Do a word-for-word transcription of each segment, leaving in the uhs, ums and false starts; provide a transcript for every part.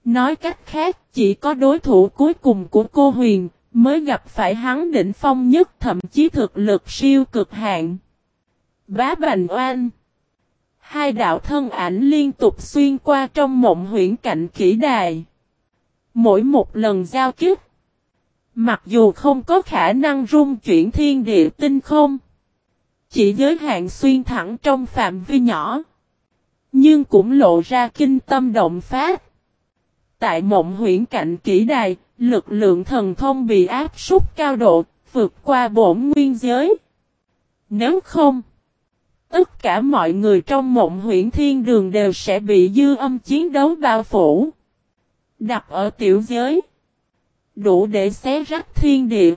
Nói cách khác, chỉ có đối thủ cuối cùng của cô Huyền mới gặp phải hắn đỉnh phong nhất, thậm chí thực lực siêu cực hạn. Bá Bành Oanh. Hai đạo thân ảnh liên tục xuyên qua trong mộng huyễn cạnh kỹ đài. Mỗi một lần giao kích, mặc dù không có khả năng rung chuyển thiên địa tinh không, chỉ giới hạn xuyên thẳng trong phạm vi nhỏ, nhưng cũng lộ ra kinh tâm động phát. Tại mộng huyễn cạnh kỹ đài, lực lượng thần thông bị áp súc cao độ, vượt qua bổn nguyên giới. Nếu không, tất cả mọi người trong mộng huyễn thiên đường đều sẽ bị dư âm chiến đấu bao phủ. Đặt ở tiểu giới, đủ để xé rách thiên địa,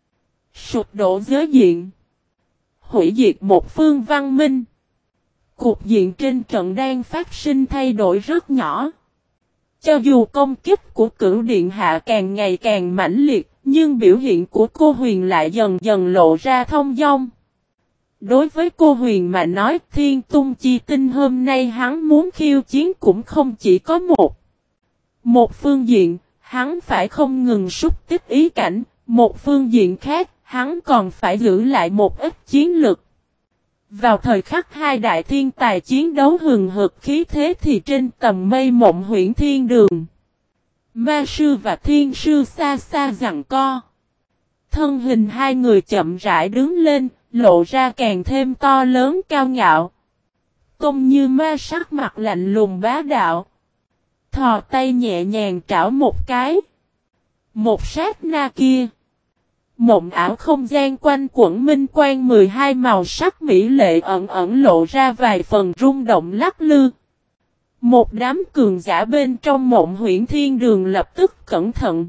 sụp đổ giới diện, hủy diệt một phương văn minh. Cục diện trên trận đang phát sinh thay đổi rất nhỏ. Cho dù công kích của Cửu Điện Hạ càng ngày càng mãnh liệt, nhưng biểu hiện của cô Huyền lại dần dần lộ ra thông dong. Đối với cô Huyền mà nói, Thiên Tung Chi Tinh hôm nay hắn muốn khiêu chiến cũng không chỉ có một. Một phương diện, hắn phải không ngừng xúc tích ý cảnh, một phương diện khác, hắn còn phải giữ lại một ít chiến lực. Vào thời khắc hai đại thiên tài chiến đấu hừng hực khí thế thì trên tầm mây mộng huyễn thiên đường, ma sư và thiên sư xa xa giằng co. Thân hình hai người chậm rãi đứng lên, lộ ra càng thêm to lớn cao ngạo. Tôn Như Ma sắc mặt lạnh lùng bá đạo, thò tay nhẹ nhàng trảo một cái. Một sát na kia, mộng ảo không gian quanh quẩn minh quang mười hai màu sắc mỹ lệ ẩn ẩn lộ ra vài phần rung động lắc lư. Một đám cường giả bên trong mộng huyễn thiên đường lập tức cẩn thận.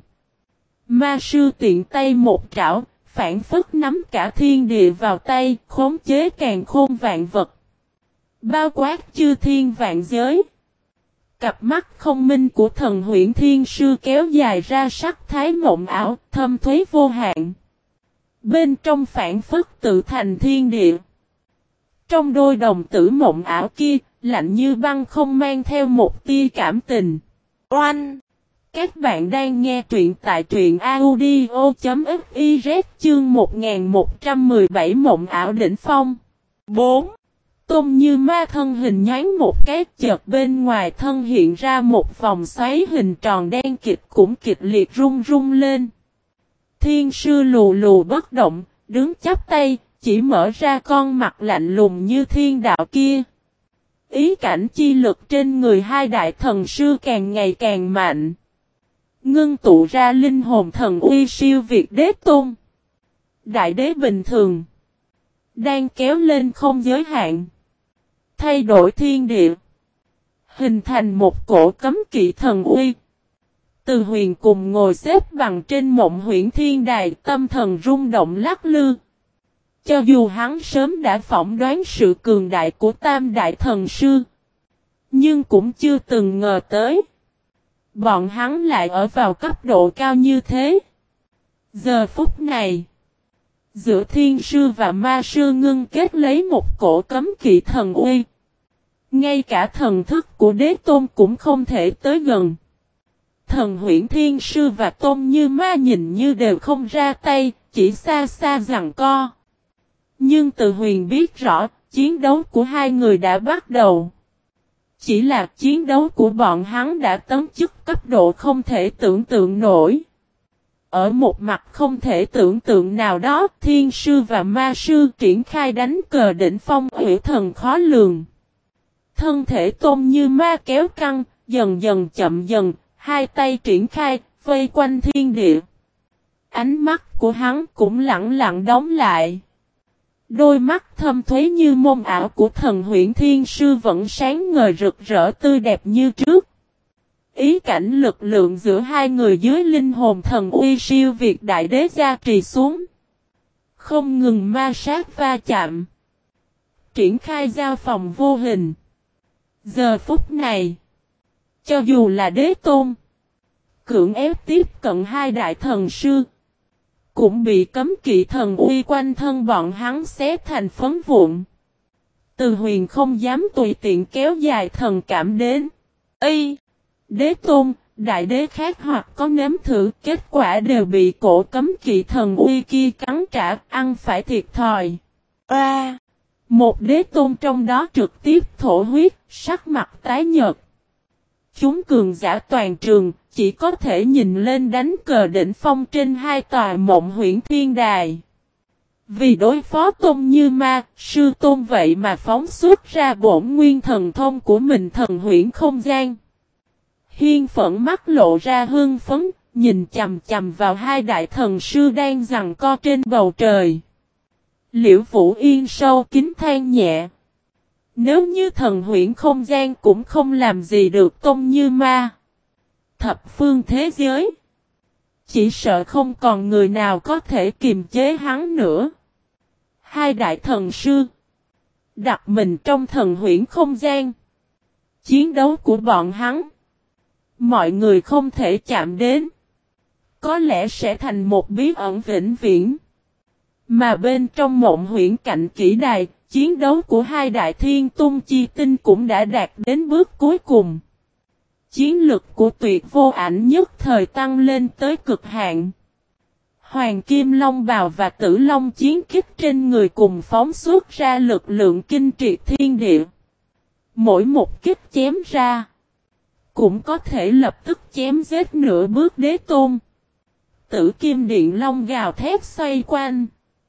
Ma sư tiện tay một trảo, phản phất nắm cả thiên địa vào tay, khống chế càn khôn vạn vật, bao quát chư thiên vạn giới. Cặp mắt không minh của thần huyễn thiên sư kéo dài ra sắc thái mộng ảo, thâm thúy vô hạn. Bên trong phản phất tự thành thiên địa. Trong đôi đồng tử mộng ảo kia, lạnh như băng không mang theo một tia cảm tình. Oanh! Các bạn đang nghe truyện tại truyện audio.fiz chương một nghìn một trăm mười bảy mộng ảo đỉnh phong. bốn. Tôn Như Ma thân hình nhoáng một cái, chợt bên ngoài thân hiện ra một vòng xoáy hình tròn đen kịch cũng kịch liệt rung rung lên. Thiên sư lù lù bất động, đứng chắp tay, chỉ mở ra con mặt lạnh lùng như thiên đạo kia. Ý cảnh chi lực trên người hai đại thần sư càng ngày càng mạnh, ngưng tụ ra linh hồn thần uy siêu việt đế tôn. Đại đế bình thường, đang kéo lên không giới hạn, thay đổi thiên địa, hình thành một cổ cấm kỵ thần uy. Từ Huyền cùng ngồi xếp bằng trên mộng huyễn thiên đài, tâm thần rung động lắc lư. Cho dù hắn sớm đã phỏng đoán sự cường đại của tam đại thần sư, nhưng cũng chưa từng ngờ tới bọn hắn lại ở vào cấp độ cao như thế. Giờ phút này, giữa thiên sư và ma sư ngưng kết lấy một cổ cấm kỵ thần uy. Ngay cả thần thức của đế tôn cũng không thể tới gần. Thần huyễn thiên sư và Tôn Như Ma nhìn như đều không ra tay, chỉ xa xa giằng co. Nhưng Từ Huyền biết rõ, chiến đấu của hai người đã bắt đầu. Chỉ là chiến đấu của bọn hắn đã tấn chức cấp độ không thể tưởng tượng nổi. Ở một mặt không thể tưởng tượng nào đó, thiên sư và ma sư triển khai đánh cờ đỉnh phong ủy thần khó lường. Thân thể Tôn Như Ma kéo căng, dần dần chậm dần, hai tay triển khai, vây quanh thiên địa. Ánh mắt của hắn cũng lặng lặng đóng lại. Đôi mắt thâm thúy như môn ảo của thần huyễn thiên sư vẫn sáng ngời rực rỡ tươi đẹp như trước. Ý cảnh lực lượng giữa hai người dưới linh hồn thần uy siêu việt đại đế gia trì xuống, không ngừng ma sát va chạm, triển khai giao phòng vô hình. Giờ phút này, cho dù là đế tôn, cưỡng ép tiếp cận hai đại thần sư, cũng bị cấm kỵ thần uy quanh thân bọn hắn xé thành phấn vụn. Từ Huyền không dám tùy tiện kéo dài thần cảm đến. Ê! Đế tôn, đại đế khác hoặc có nếm thử, kết quả đều bị cổ cấm kỵ thần uy kia cắn trả, ăn phải thiệt thòi. A, à, một đế tôn trong đó trực tiếp thổ huyết, sắc mặt tái nhợt. Chúng cường giả toàn trường, chỉ có thể nhìn lên đánh cờ đỉnh phong trên hai tòa Mộng Huyễn Thiên Đài. Vì đối phó Tôn Như Ma, sư tôn vậy mà phóng xuất ra bổn nguyên thần thông của mình thần huyễn không gian. Hiên Phẫn mắt lộ ra hưng phấn, nhìn chằm chằm vào hai đại thần sư đang giằng co trên bầu trời. Liễu Vũ Yên sâu kín than nhẹ. Nếu như thần huyễn không gian cũng không làm gì được Tôn Như Ma, thập phương thế giới, chỉ sợ không còn người nào có thể kiềm chế hắn nữa. Hai đại thần sư đặt mình trong thần huyễn không gian. Chiến đấu của bọn hắn, mọi người không thể chạm đến, có lẽ sẽ thành một bí ẩn vĩnh viễn. Mà bên trong Mộng Huyễn Cạnh Kỷ Đài, chiến đấu của hai đại thiên tung chi tinh cũng đã đạt đến bước cuối cùng. Chiến lực của Tuyệt Vô Ảnh nhất thời tăng lên tới cực hạn. Hoàng Kim Long Bào và Tử Long chiến kích trên người cùng phóng xuất ra lực lượng kinh triệt thiên địa. Mỗi một kích chém ra, cũng có thể lập tức chém giết nửa bước đế tôn. Tử Kim Điện Long gào thét xoay quanh.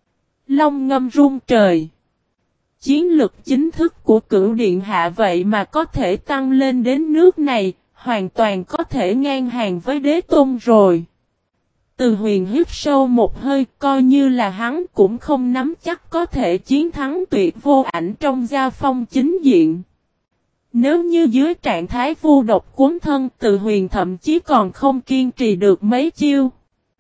Long ngâm rung trời. Chiến lực chính thức của Cửu Điện Hạ vậy mà có thể tăng lên đến nước này, hoàn toàn có thể ngang hàng với đế tôn rồi. Từ Huyền hít sâu một hơi, coi như là hắn cũng không nắm chắc có thể chiến thắng Tuyệt Vô Ảnh trong giao phong chính diện. Nếu như dưới trạng thái vô độc cuốn thân, Từ Huyền thậm chí còn không kiên trì được mấy chiêu.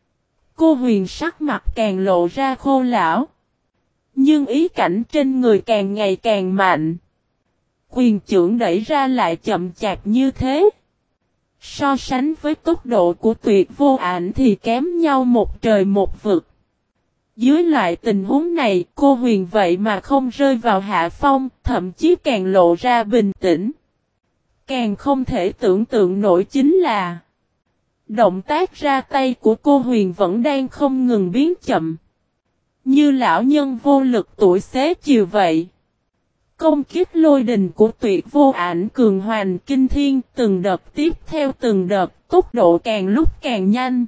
Cô Huyền sắc mặt càng lộ ra khô lão. Nhưng ý cảnh trên người càng ngày càng mạnh. Quyền chưởng đẩy ra lại chậm chạp như thế. So sánh với tốc độ của Tuyệt Vô Ảnh thì kém nhau một trời một vực. Dưới loại tình huống này, cô Huyền vậy mà không rơi vào hạ phong, thậm chí càng lộ ra bình tĩnh. Càng không thể tưởng tượng nổi chính là động tác ra tay của cô Huyền vẫn đang không ngừng biến chậm. Như lão nhân vô lực tuổi xế chiều vậy. Công kích lôi đình của Tuyệt Vô Ảnh cường hoành kinh thiên, từng đợt tiếp theo từng đợt, tốc độ càng lúc càng nhanh.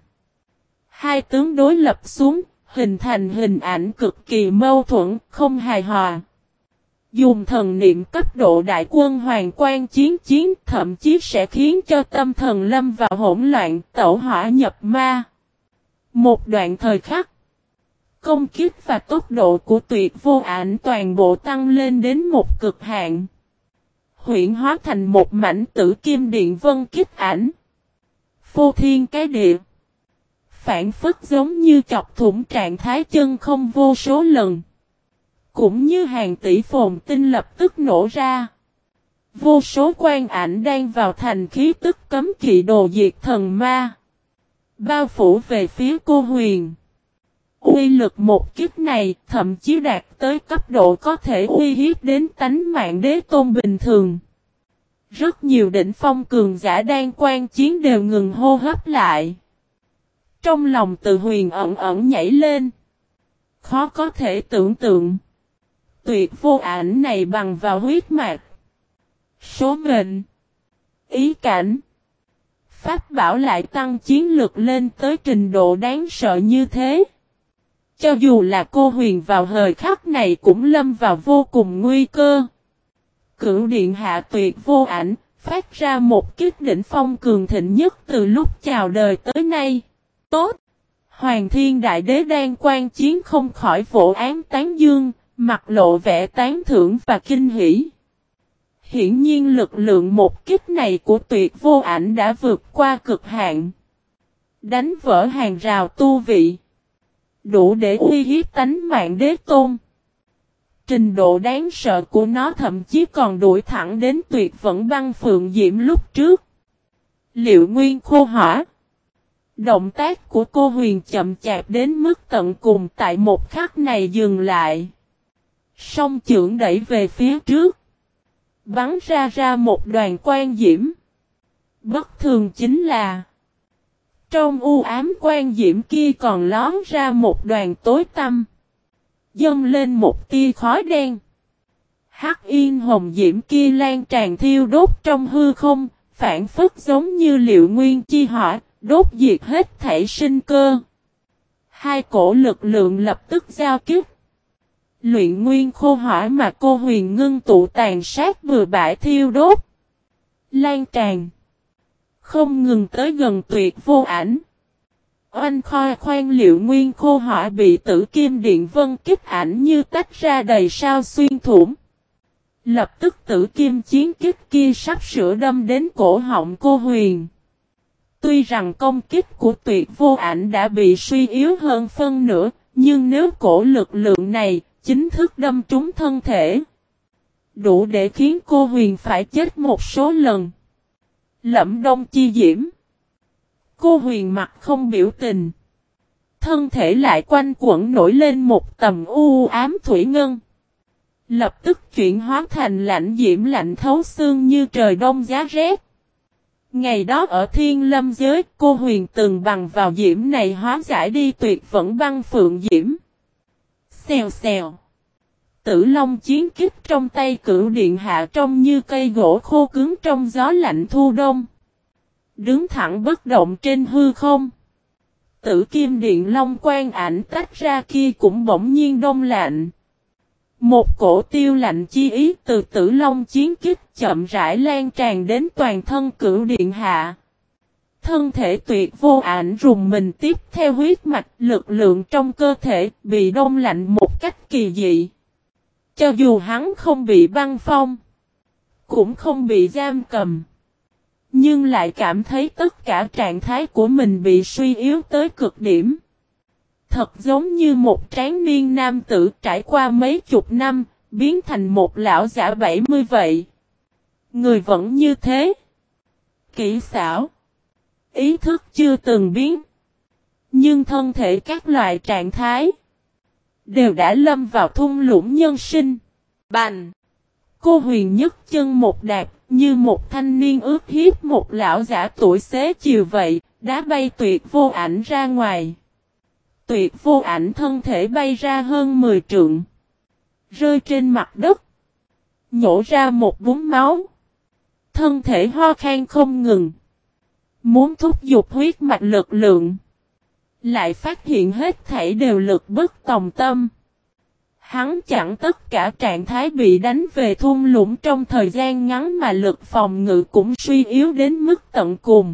Hai tướng đối lập xuống, hình thành hình ảnh cực kỳ mâu thuẫn, không hài hòa. Dùng thần niệm cấp độ đại quân hoàng quan chiến chiến, thậm chí sẽ khiến cho tâm thần lâm vào hỗn loạn, tẩu hỏa nhập ma. Một đoạn thời khắc, công kích và tốc độ của Tuyệt Vô Ảnh toàn bộ tăng lên đến một cực hạn. Huyễn hóa thành một mảnh tử kim điện vân kích ảnh. Phô thiên cái địa. Phản phất giống như chọc thủng trạng thái chân không vô số lần. Cũng như hàng tỷ phồn tinh lập tức nổ ra. Vô số quan ảnh đang vào thành khí tức cấm kỵ đồ diệt thần ma. Bao phủ về phía cô Huyền. Uy lực một kích này thậm chí đạt tới cấp độ có thể uy hiếp đến tánh mạng đế tôn bình thường. Rất nhiều đỉnh phong cường giả đang quan chiến đều ngừng hô hấp lại. Trong lòng Từ Huyền ẩn ẩn nhảy lên. Khó có thể tưởng tượng. Tuyệt Vô Ảnh này bằng vào huyết mạch, số mệnh, ý cảnh, pháp bảo lại tăng chiến lực lên tới trình độ đáng sợ như thế. Cho dù là cô Huyền vào thời khắc này cũng lâm vào vô cùng nguy cơ. Cửu Điện Hạ Tuyệt Vô Ảnh phát ra một kích đỉnh phong cường thịnh nhất từ lúc chào đời tới nay. Tốt! Hoàng Thiên Đại Đế đang quan chiến không khỏi vỗ án tán dương, mặt lộ vẻ tán thưởng và kinh hỉ. Hiển nhiên lực lượng một kích này của Tuyệt Vô Ảnh đã vượt qua cực hạn. Đánh vỡ hàng rào tu vị. Đủ để uy hiếp tánh mạng đế tôn. Trình độ đáng sợ của nó thậm chí còn đuổi thẳng đến Tuyệt Vẫn Băng Phượng Diễm lúc trước. Liệu Nguyên Khô Hỏa. Động tác của cô Huyền chậm chạp đến mức tận cùng, tại một khắc này dừng lại. Song chưởng đẩy về phía trước. Bắn ra ra một đoàn quang diễm. Bất thường chính là trong u ám quan diễm kia còn lón ra một đoàn tối tăm, dâng lên một tia khói đen. Hắc yên hồng diễm kia lan tràn thiêu đốt trong hư không, phản phất giống như liệu nguyên chi hỏa, đốt diệt hết thảy sinh cơ. Hai cổ lực lượng lập tức giao kích. Luyện nguyên khô hỏa mà cô huyền ngưng tụ tàn sát bừa bãi thiêu đốt, lan tràn, không ngừng tới gần Tuyệt Vô Ảnh. Oanh khoa khoan liệu nguyên khô hỏa bị tử kim điện vân kích ảnh như tách ra đầy sao xuyên thủng. Lập tức tử kim chiến kích kia sắp sửa đâm đến cổ họng cô huyền. Tuy rằng công kích của Tuyệt Vô Ảnh đã bị suy yếu hơn phân nửa, nhưng nếu cổ lực lượng này chính thức đâm trúng thân thể, đủ để khiến cô huyền phải chết một số lần. Lẫm Đông Chi Diễm. Cô huyền mặt không biểu tình. Thân thể lại quanh quẩn nổi lên một tầm u ám thủy ngân. Lập tức chuyển hóa thành lạnh diễm lạnh thấu xương như trời đông giá rét. Ngày đó ở Thiên Lâm giới, cô huyền từng bằng vào diễm này hóa giải đi tuyệt vẫn băng phượng diễm. Xèo xèo. Tử Long chiến kích trong tay Cửu Điện Hạ trông như cây gỗ khô cứng trong gió lạnh thu đông. Đứng thẳng bất động trên hư không. Tử Kim Điện Long quang ảnh tách ra kia cũng bỗng nhiên đông lạnh. Một cổ tiêu lạnh chi ý từ Tử Long chiến kích chậm rãi lan tràn đến toàn thân Cửu Điện Hạ. Thân thể Tuyệt Vô Ảnh rùng mình tiếp theo huyết mạch, lực lượng trong cơ thể bị đông lạnh một cách kỳ dị. Cho dù hắn không bị băng phong, cũng không bị giam cầm, nhưng lại cảm thấy tất cả trạng thái của mình bị suy yếu tới cực điểm. Thật giống như một tráng niên nam tử trải qua mấy chục năm, biến thành một lão giả bảy mươi vậy. Người vẫn như thế. Kỹ xảo. Ý thức chưa từng biến. Nhưng thân thể các loại trạng thái đều đã lâm vào thung lũng nhân sinh. Bành! Cô huyền nhấc chân một đạp, như một thanh niên ướt hiếp một lão giả tuổi xế chiều vậy, đá bay Tuyệt Vô Ảnh ra ngoài. Tuyệt Vô Ảnh thân thể bay ra hơn mười trượng, rơi trên mặt đất, nhổ ra một búng máu. Thân thể ho khan không ngừng, muốn thúc giục huyết mạch lực lượng, lại phát hiện hết thảy đều lực bất tòng tâm. Hắn chẳng tất cả trạng thái bị đánh về thung lũng trong thời gian ngắn mà lực phòng ngự cũng suy yếu đến mức tận cùng.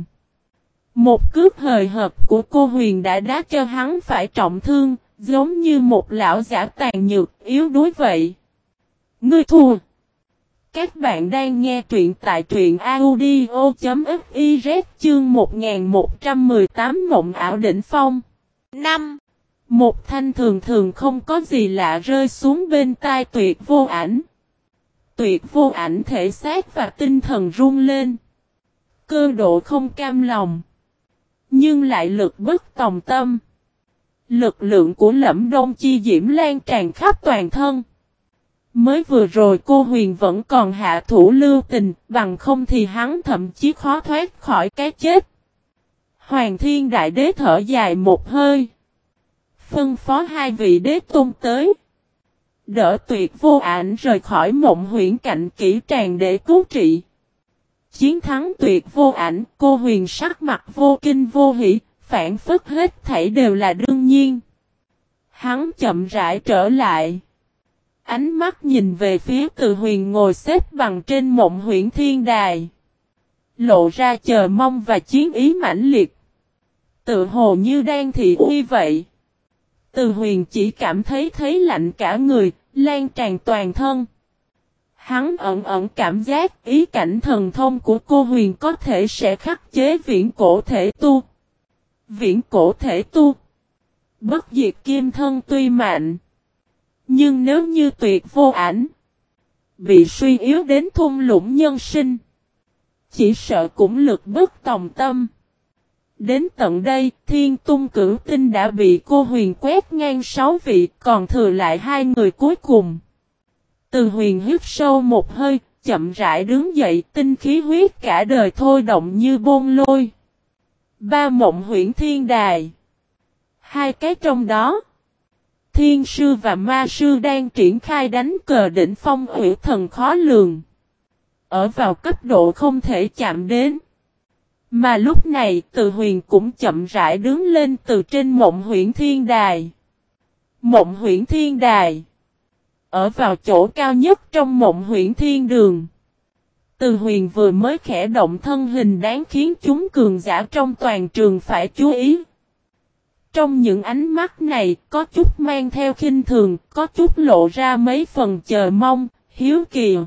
Một cước hời hợt của cô huyền đã đá cho hắn phải trọng thương, giống như một lão giả tàn nhược, yếu đuối vậy. Ngươi thua. Các bạn đang nghe truyện tại truyện audio chấm fiz chương một nghìn một trăm mười tám Mộng ảo đỉnh phong. năm. Một thanh thường thường không có gì lạ rơi xuống bên tai Tuyệt Vô Ảnh. Tuyệt Vô Ảnh thể xác và tinh thần run lên. Cơ độ không cam lòng, nhưng lại lực bất tòng tâm. Lực lượng của Lẫm Đông Chi Diễm lan tràn khắp toàn thân. Mới vừa rồi cô huyền vẫn còn hạ thủ lưu tình, bằng không thì hắn thậm chí khó thoát khỏi cái chết. Hoàng Thiên Đại Đế thở dài một hơi, phân phó hai vị đế tôn tới, đỡ Tuyệt Vô Ảnh rời khỏi Mộng Huyễn Cạnh Kỹ Tràng để cứu trị. Chiến thắng Tuyệt Vô Ảnh, cô huyền sắc mặt vô kinh vô hỉ, phản phất hết thảy đều là đương nhiên. Hắn chậm rãi trở lại, ánh mắt nhìn về phía Từ Huyền ngồi xếp bằng trên Mộng Huyễn Thiên Đài, lộ ra chờ mong và chiến ý mãnh liệt, tự hồ như đang thị uy vậy. Từ Huyền chỉ cảm thấy thấy lạnh cả người, lan tràn toàn thân. Hắn ẩn ẩn cảm giác ý cảnh thần thông của cô huyền có thể sẽ khắc chế viễn cổ thể tu. Viễn cổ thể tu, bất diệt kim thân tuy mạnh, nhưng nếu như Tuyệt Vô Ảnh bị suy yếu đến thung lũng nhân sinh, chỉ sợ cũng lực bất tòng tâm. Đến tận đây, Thiên Tung Cửu Tinh đã bị cô huyền quét ngang sáu vị, còn thừa lại hai người cuối cùng. Từ Huyền hít sâu một hơi, chậm rãi đứng dậy, tinh khí huyết cả đời thôi động như bôn lôi. Ba mộng huyễn thiên đài. Hai cái trong đó, thiên sư và ma sư đang triển khai đánh cờ đỉnh phong hủy thần khó lường. Ở vào cấp độ không thể chạm đến. Mà lúc này Từ Huyền cũng chậm rãi đứng lên từ trên mộng huyễn thiên đài. Mộng huyễn thiên đài. Ở vào chỗ cao nhất trong mộng huyễn thiên đường. Từ Huyền vừa mới khẽ động thân hình đáng khiến chúng cường giả trong toàn trường phải chú ý. Trong những ánh mắt này có chút mang theo khinh thường, có chút lộ ra mấy phần chờ mong, hiếu kỳ.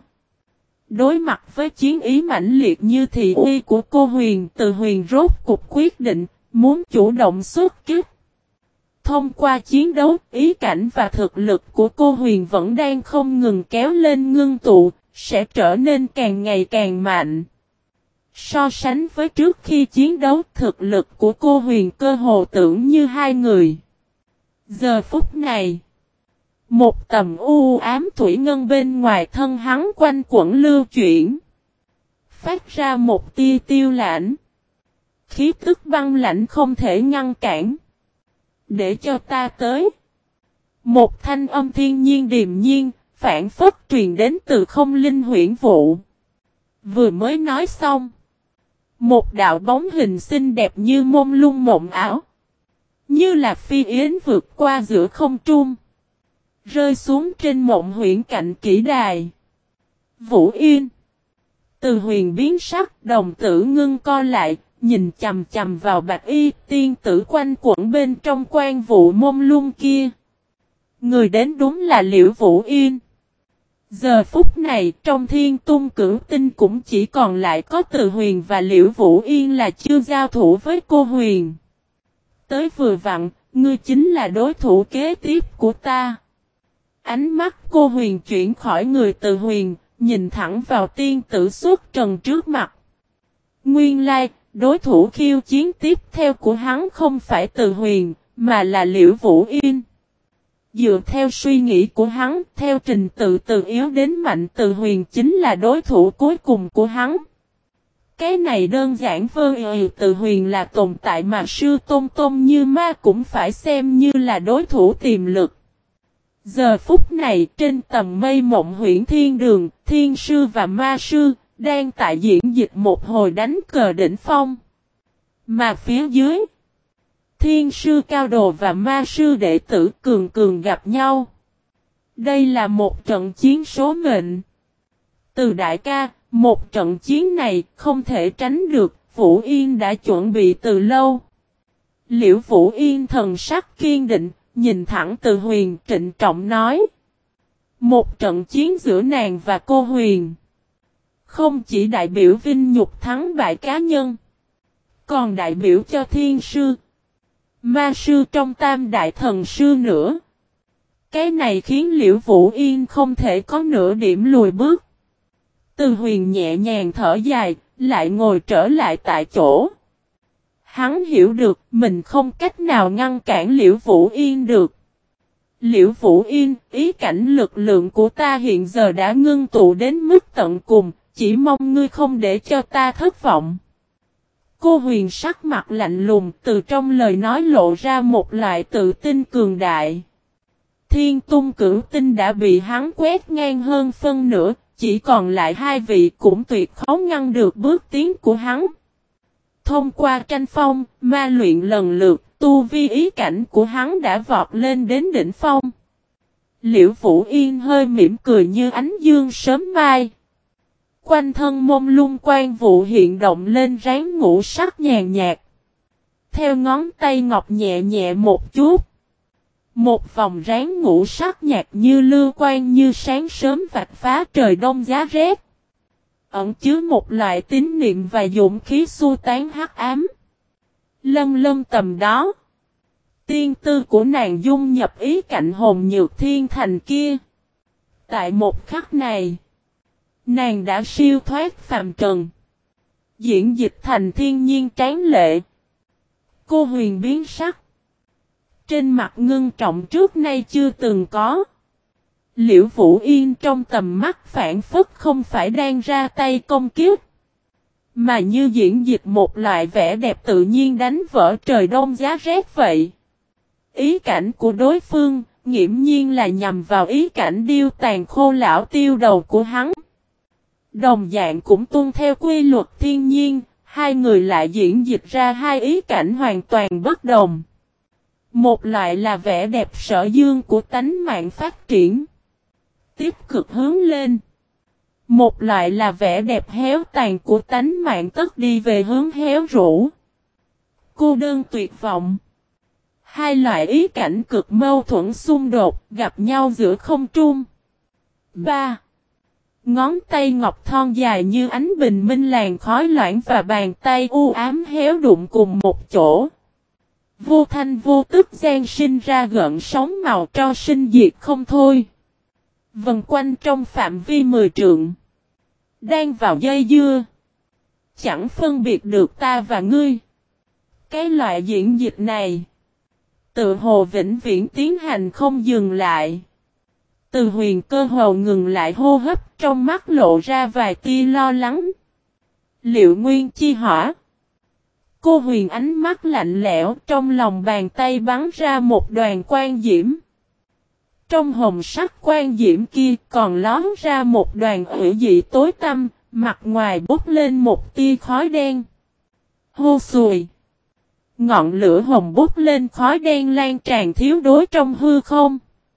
Đối mặt với chiến ý mãnh liệt như thị uy của cô Huyền, Từ Huyền rốt cục quyết định, muốn chủ động xuất kích. Thông qua chiến đấu, ý cảnh và thực lực của cô Huyền vẫn đang không ngừng kéo lên ngưng tụ, sẽ trở nên càng ngày càng mạnh. So sánh với trước khi chiến đấu, thực lực của cô Huyền cơ hồ tưởng như hai người. Giờ phút này, một tầm u ám thủy ngân bên ngoài thân hắn quanh quẩn lưu chuyển, phát ra một tia tiêu lãnh. Khí tức băng lãnh không thể ngăn cản. Để cho ta tới. Một thanh âm thiên nhiên điềm nhiên, phản phất truyền đến từ không linh huyễn vụ. Vừa mới nói xong, một đạo bóng hình xinh đẹp như mông lung mộng ảo, như là phi yến vượt qua giữa không trung, rơi xuống trên mộng huyễn cạnh kỹ đài. Vũ Yên. Từ Huyền biến sắc, đồng tử ngưng co lại, nhìn chầm chầm vào bạch y tiên tử quanh quẩn bên trong quan vụ mông lung kia. Người đến đúng là Liễu Vũ Yên. Giờ phút này trong Thiên Tung Cửu Tinh cũng chỉ còn lại có Từ Huyền và Liễu Vũ Yên là chưa giao thủ với cô Huyền. Tới vừa vặn, ngươi chính là đối thủ kế tiếp của ta. Ánh mắt cô Huyền chuyển khỏi người Từ Huyền, nhìn thẳng vào tiên tử xuất trần trước mặt. Nguyên lai, đối thủ khiêu chiến tiếp theo của hắn không phải Từ Huyền, mà là Liễu Vũ Yên. Dựa theo suy nghĩ của hắn, theo trình tự từ yếu đến mạnh, Từ Huyền chính là đối thủ cuối cùng của hắn. Cái này đơn giản vơ ừ, Từ Huyền là tồn tại mà sư tôn tôn như ma cũng phải xem như là đối thủ tiềm lực. Giờ phút này trên tầng mây mộng huyễn thiên đường, thiên sư và ma sư đang tại diễn dịch một hồi đánh cờ đỉnh phong. Mà phía dưới, thiên sư cao đồ và ma sư đệ tử cường cường gặp nhau. Đây là một trận chiến số mệnh. Từ đại ca, một trận chiến này không thể tránh được, Vũ Yên đã chuẩn bị từ lâu. Liễu Vũ Yên thần sắc kiên định, nhìn thẳng Từ Huyền trịnh trọng nói. Một trận chiến giữa nàng và cô Huyền, không chỉ đại biểu vinh nhục thắng bại cá nhân, còn đại biểu cho thiên sư, ma sư trong tam đại thần sư nữa. Cái này khiến Liễu Vũ Yên không thể có nửa điểm lùi bước. Từ Huyền nhẹ nhàng thở dài, lại ngồi trở lại tại chỗ. Hắn hiểu được mình không cách nào ngăn cản Liễu Vũ Yên được. Liễu Vũ Yên, ý cảnh lực lượng của ta hiện giờ đã ngưng tụ đến mức tận cùng, chỉ mong ngươi không để cho ta thất vọng. Cô Huyền sắc mặt lạnh lùng, từ trong lời nói lộ ra một loại tự tin cường đại. Thiên Tung Cửu Tinh đã bị hắn quét ngang hơn phân nửa, chỉ còn lại hai vị cũng tuyệt khó ngăn được bước tiến của hắn. Thông qua tranh phong, ma luyện lần lượt, tu vi ý cảnh của hắn đã vọt lên đến đỉnh phong. Liễu Vũ Yên hơi mỉm cười như ánh dương sớm mai. Quanh thân mông lung quan vụ hiện động lên ráng ngũ sắc nhàn nhạt. Theo ngón tay ngọc nhẹ nhẹ một chút, một vòng ráng ngũ sắc nhạt như lưu quan như sáng sớm vạch phá trời đông giá rét. Ẩn chứa một loại tín niệm và dũng khí xua tán hắc ám. Lâm lâm tầm đó, tiên tư của nàng dung nhập ý cạnh hồn nhược thiên thành kia. Tại một khắc này, nàng đã siêu thoát phàm trần, diễn dịch thành thiên nhiên tráng lệ. Cô Huyền biến sắc, trên mặt ngưng trọng trước nay chưa từng có. Liễu Vũ Yên trong tầm mắt phản phất không phải đang ra tay công kiếp, mà như diễn dịch một loại vẻ đẹp tự nhiên đánh vỡ trời đông giá rét vậy. Ý cảnh của đối phương, nghiễm nhiên là nhằm vào ý cảnh điêu tàn khô lão tiêu đầu của hắn. Đồng dạng cũng tuân theo quy luật thiên nhiên, hai người lại diễn dịch ra hai ý cảnh hoàn toàn bất đồng. Một loại là vẻ đẹp sở dương của tánh mạng phát triển, tiếp cực hướng lên. Một loại là vẻ đẹp héo tàn của tánh mạng tất đi về hướng héo rũ, cô đơn tuyệt vọng. Hai loại ý cảnh cực mâu thuẫn xung đột gặp nhau giữa không trung. ba. Ngón tay ngọc thon dài như ánh bình minh làn khói loãng và bàn tay u ám héo đụng cùng một chỗ. Vô thanh vô tức gian sinh ra gợn sóng màu tro sinh diệt không thôi. Vần quanh trong phạm vi mười trượng. Đang vào dây dưa. Chẳng phân biệt được ta và ngươi. Cái loại diễn dịch này, tự hồ vĩnh viễn tiến hành không dừng lại. Từ Huyền cơ hồ ngừng lại hô hấp, trong mắt lộ ra vài tia lo lắng. Liệu Nguyên chi hỏa? Cô Huyền ánh mắt lạnh lẽo, trong lòng bàn tay bắn ra một đoàn quang diễm. Trong hồng sắc quang diễm kia còn lón ra một đoàn hủy dị tối tăm, mặt ngoài bốc lên một tia khói đen. Hô sùi! Ngọn lửa hồng bốc lên khói đen lan tràn thiếu đối trong hư không.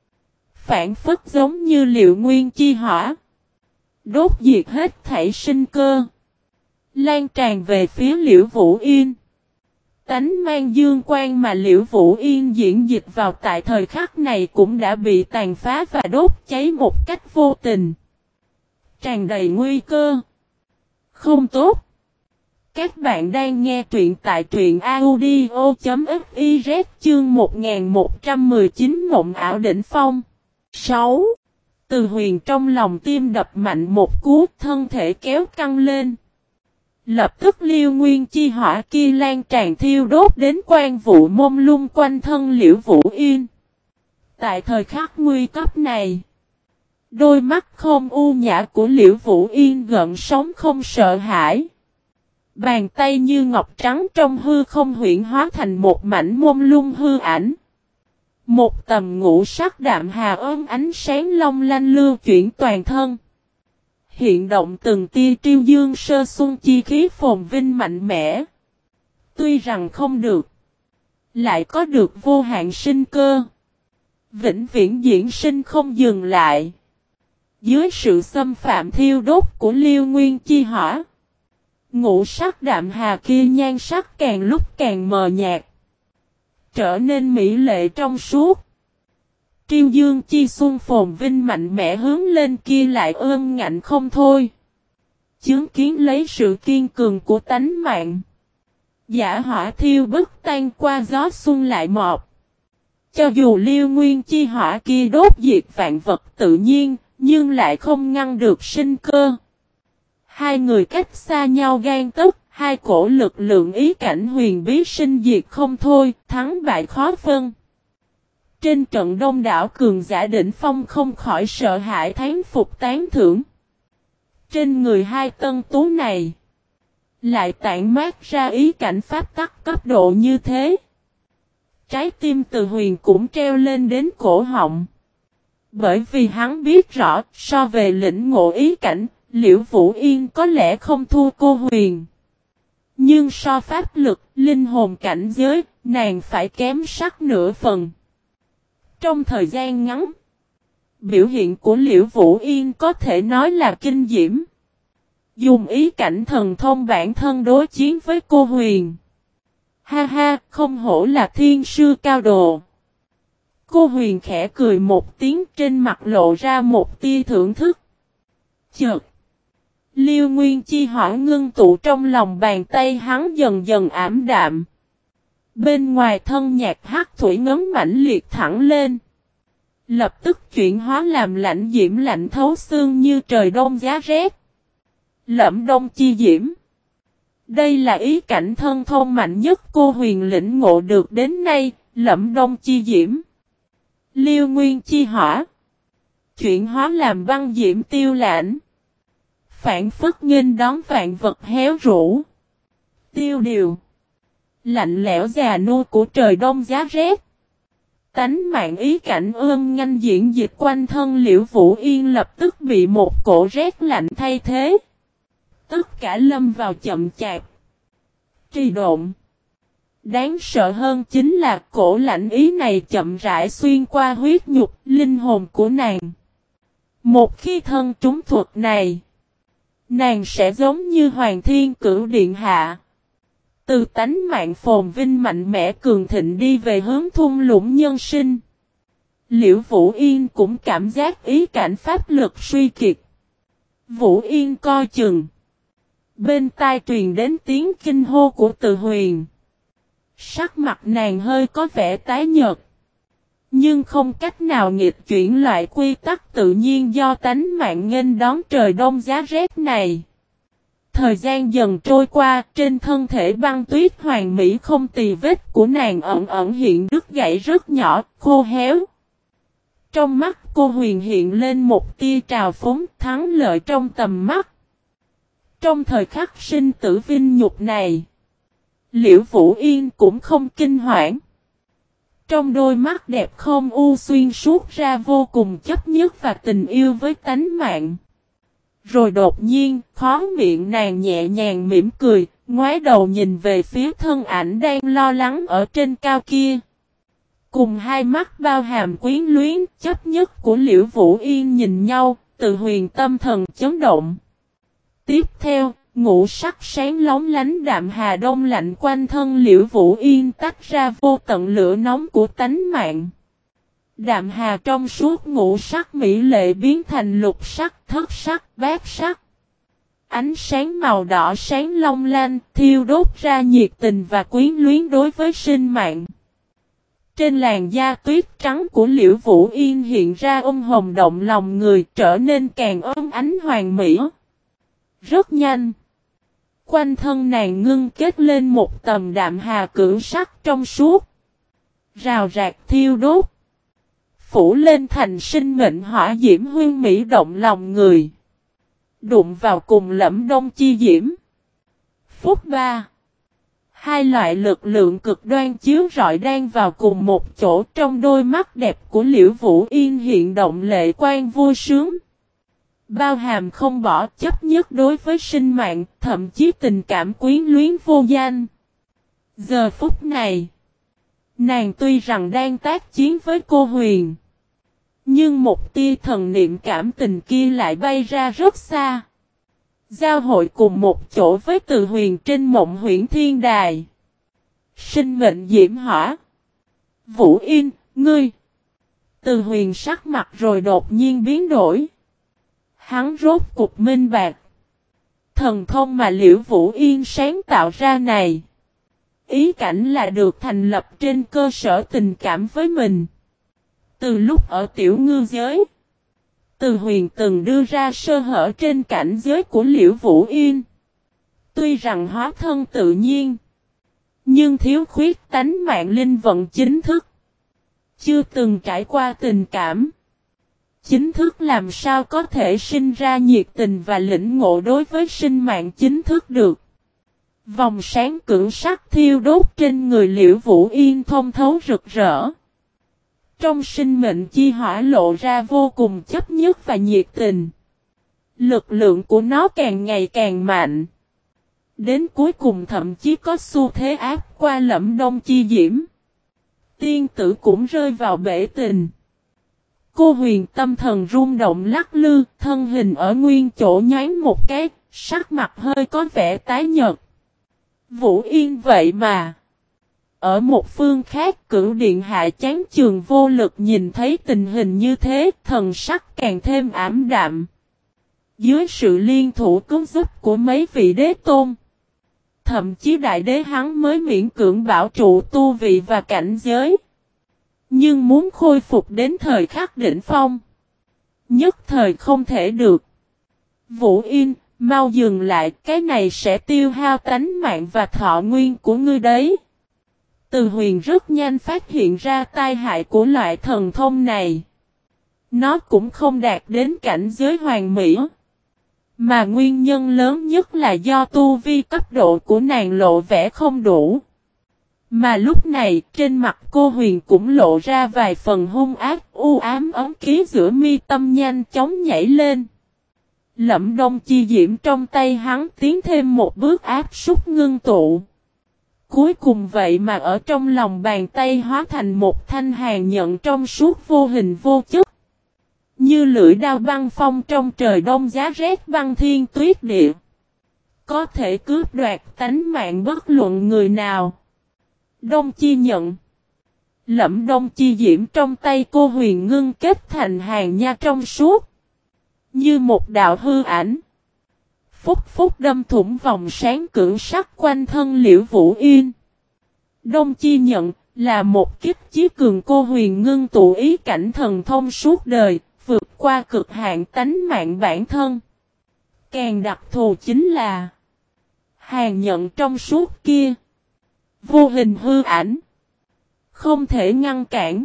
Phản phất giống như liệu nguyên chi hỏa. Đốt diệt hết thảy sinh cơ. Lan tràn về phía Liễu Vũ Yên. Tánh mang dương quan mà Liễu Vũ Yên diễn dịch vào tại thời khắc này cũng đã bị tàn phá và đốt cháy một cách vô tình. Tràn đầy nguy cơ. Không tốt. Các bạn đang nghe truyện tại truyện audio.fiz chương một nghìn một trăm mười chín Mộng ảo đỉnh phong. sáu. Từ Huyền trong lòng tim đập mạnh một cú, thân thể kéo căng lên. Lập tức liêu nguyên chi hỏa kia lan tràn thiêu đốt đến quan vụ mông lung quanh thân Liễu Vũ Yên. Tại thời khắc nguy cấp này, đôi mắt không u nhã của Liễu Vũ Yên gợn sóng không sợ hãi. Bàn tay như ngọc trắng trong hư không huyễn hóa thành một mảnh mông lung hư ảnh. Một tầm ngũ sắc đạm hà ôm ánh sáng long lanh lưu chuyển toàn thân. Hiện động từng tia triêu dương sơ xuân chi khí phồn vinh mạnh mẽ. Tuy rằng không được, lại có được vô hạn sinh cơ. Vĩnh viễn diễn sinh không dừng lại. Dưới sự xâm phạm thiêu đốt của liêu nguyên chi hỏa, ngũ sắc đạm hà kia nhan sắc càng lúc càng mờ nhạt, trở nên mỹ lệ trong suốt. Triêu dương chi xuân phồn vinh mạnh mẽ hướng lên kia lại ương ngạnh không thôi. Chứng kiến lấy sự kiên cường của tánh mạng. Giả hỏa thiêu bức tan qua gió xuân lại mọt. Cho dù liêu nguyên chi hỏa kia đốt diệt vạn vật tự nhiên, nhưng lại không ngăn được sinh cơ. Hai người cách xa nhau gan tức, hai cổ lực lượng ý cảnh huyền bí sinh diệt không thôi, thắng bại khó phân. Trên trận đông đảo cường giả đỉnh phong không khỏi sợ hãi thán phục tán thưởng. Trên người hai tân tú này, lại tản mát ra ý cảnh pháp tắc cấp độ như thế. Trái tim Từ Huyền cũng treo lên đến cổ họng. Bởi vì hắn biết rõ, so về lĩnh ngộ ý cảnh, Liễu Vũ Yên có lẽ không thua cô Huyền. Nhưng so pháp lực, linh hồn cảnh giới, nàng phải kém sắc nửa phần. Trong thời gian ngắn, biểu hiện của Liễu Vũ Yên có thể nói là kinh diễm. Dùng ý cảnh thần thông bản thân đối chiến với cô Huyền. Ha ha, không hổ là thiên sư cao đồ. Cô Huyền khẽ cười một tiếng, trên mặt lộ ra một tia thưởng thức. Chợt, liêu nguyên chi hỏa ngưng tụ trong lòng bàn tay hắn dần dần ảm đạm. Bên ngoài thân nhạc hắc thủy ngấn mãnh liệt thẳng lên. Lập tức chuyển hóa làm lạnh diễm lạnh thấu xương như trời đông giá rét. Lẫm đông chi diễm. Đây là ý cảnh thân thông mạnh nhất cô Huyền lĩnh ngộ được đến nay, lẫm đông chi diễm. Liêu nguyên chi hỏa. chuyển hóa làm băng diễm tiêu lãnh. Phản phất nghênh đón vạn vật héo rũ. Tiêu điều. Lạnh lẽo già nua của trời đông giá rét. Tánh mạng ý cảnh ương nhanh diễn dịch quanh thân Liễu Vũ Yên lập tức bị một cổ rét lạnh thay thế. Tất cả lâm vào chậm chạp. Trì độn. Đáng sợ hơn chính là cổ lạnh ý này chậm rãi xuyên qua huyết nhục, linh hồn của nàng. Một khi thân trúng thuật này, nàng sẽ giống như Hoàng Thiên Cửu Điện Hạ. Từ tánh mạng phồn vinh mạnh mẽ cường thịnh đi về hướng thung lũng nhân sinh. Liễu Vũ Yên cũng cảm giác ý cảnh pháp lực suy kiệt. Vũ Yên coi chừng. Bên tai truyền đến tiếng kinh hô của Từ Huyền. Sắc mặt nàng hơi có vẻ tái nhợt. Nhưng không cách nào nghịch chuyển loại quy tắc tự nhiên do tánh mạng nghênh đón trời đông giá rét này. Thời gian dần trôi qua, trên thân thể băng tuyết hoàng mỹ không tì vết của nàng ẩn ẩn hiện đứt gãy rất nhỏ, khô héo. Trong mắt cô Huyền hiện lên một tia trào phúng thắng lợi trong tầm mắt. Trong thời khắc sinh tử vinh nhục này, Liễu Vũ Yên cũng không kinh hoảng. Trong đôi mắt đẹp không u xuyên suốt ra vô cùng chấp nhất và tình yêu với tánh mạng. Rồi đột nhiên, khó miệng nàng nhẹ nhàng mỉm cười, ngoái đầu nhìn về phía thân ảnh đang lo lắng ở trên cao kia. Cùng hai mắt bao hàm quyến luyến, chấp nhất của Liễu Vũ Yên nhìn nhau, Từ Huyền tâm thần chấn động. Tiếp theo, ngũ sắc sáng lóng lánh đạm hà đông lạnh quanh thân Liễu Vũ Yên tách ra vô tận lửa nóng của tánh mạng. Đạm hà trong suốt ngũ sắc mỹ lệ biến thành lục sắc, thất sắc, bát sắc. Ánh sáng màu đỏ sáng long lanh, thiêu đốt ra nhiệt tình và quyến luyến đối với sinh mạng. Trên làn da tuyết trắng của Liễu Vũ Yên hiện ra ôm hồng động lòng người, trở nên càng ôm ánh hoàng mỹ. Rất nhanh. Quanh thân nàng ngưng kết lên một tầm đạm hà cửu sắc trong suốt. Rào rạc thiêu đốt. Phủ lên thành sinh mệnh hỏa diễm huyên mỹ động lòng người. Đụng vào cùng lẫm đông chi diễm. Phút ba. Hai loại lực lượng cực đoan chiếu rọi đang vào cùng một chỗ, trong đôi mắt đẹp của Liễu Vũ Yên hiện động lệ quan vui sướng. Bao hàm không bỏ chấp nhất đối với sinh mạng, thậm chí tình cảm quyến luyến vô danh. Giờ phút này, nàng tuy rằng đang tác chiến với cô Huyền, nhưng một tia thần niệm cảm tình kia lại bay ra rất xa. Giao hội cùng một chỗ với Từ Huyền trên Mộng Huyễn Thiên Đài. Sinh mệnh diễm hỏa. Vũ Yên, ngươi. Từ Huyền sắc mặt rồi đột nhiên biến đổi. Hắn rốt cục minh bạc. Thần thông mà Liễu Vũ Yên sáng tạo ra này. Ý cảnh là được thành lập trên cơ sở tình cảm với mình. Từ lúc ở tiểu ngư giới, Từ Huyền từng đưa ra sơ hở trên cảnh giới của Liễu Vũ Yên. Tuy rằng hóa thân tự nhiên, nhưng thiếu khuyết tánh mạng linh vận chính thức. Chưa từng trải qua tình cảm. Chính thức làm sao có thể sinh ra nhiệt tình và lĩnh ngộ đối với sinh mạng chính thức được. Vòng sáng cửu sắc thiêu đốt trên người Liễu Vũ Yên thông thấu rực rỡ. Trong sinh mệnh chi hỏa lộ ra vô cùng chấp nhất và nhiệt tình. Lực lượng của nó càng ngày càng mạnh. Đến cuối cùng thậm chí có xu thế áp qua lẫm đông chi diễm. Tiên tử cũng rơi vào bể tình. Cô Huyền tâm thần rung động lắc lư, thân hình ở nguyên chỗ nhoáng một cái, sắc mặt hơi có vẻ tái nhợt. Vũ Yên vậy mà. Ở một phương khác, Cửu Điện Hạ chán chường vô lực nhìn thấy tình hình như thế, thần sắc càng thêm ảm đạm. Dưới sự liên thủ cứu giúp của mấy vị đế tôn, thậm chí đại đế hắn mới miễn cưỡng bảo trụ tu vị và cảnh giới. Nhưng muốn khôi phục đến thời khắc đỉnh phong, nhất thời không thể được. Vũ Yên, mau dừng lại, cái này sẽ tiêu hao tánh mạng và thọ nguyên của ngươi đấy. Từ Huyền rất nhanh phát hiện ra tai hại của loại thần thông này. Nó cũng không đạt đến cảnh giới hoàn mỹ. Mà nguyên nhân lớn nhất là do tu vi cấp độ của nàng lộ vẻ không đủ. Mà lúc này trên mặt cô Huyền cũng lộ ra vài phần hung ác, u ám ấm ký giữa mi tâm nhanh chóng nhảy lên. Lẩm Đông Chi Diễm trong tay hắn tiến thêm một bước áp súc ngưng tụ. Cuối cùng vậy mà ở trong lòng bàn tay hóa thành một thanh hàn nhận trong suốt vô hình vô chất. Như lưỡi đao băng phong trong trời đông giá rét băng thiên tuyết địa. Có thể cướp đoạt tánh mạng bất luận người nào. Đông Chi nhận. Lẩm Đông Chi Diễm trong tay cô Huyền ngưng kết thành hàng nha trong suốt. Như một đạo hư ảnh. Phúc phúc đâm thủng vòng sáng cưỡng sắc quanh thân Liễu Vũ Yên. Đông Chi nhận là một kiếp chí cường cô Huyền ngưng tụ ý cảnh thần thông suốt đời, vượt qua cực hạn tánh mạng bản thân. Càng đặc thù chính là hàng nhận trong suốt kia. Vô hình hư ảnh. Không thể ngăn cản.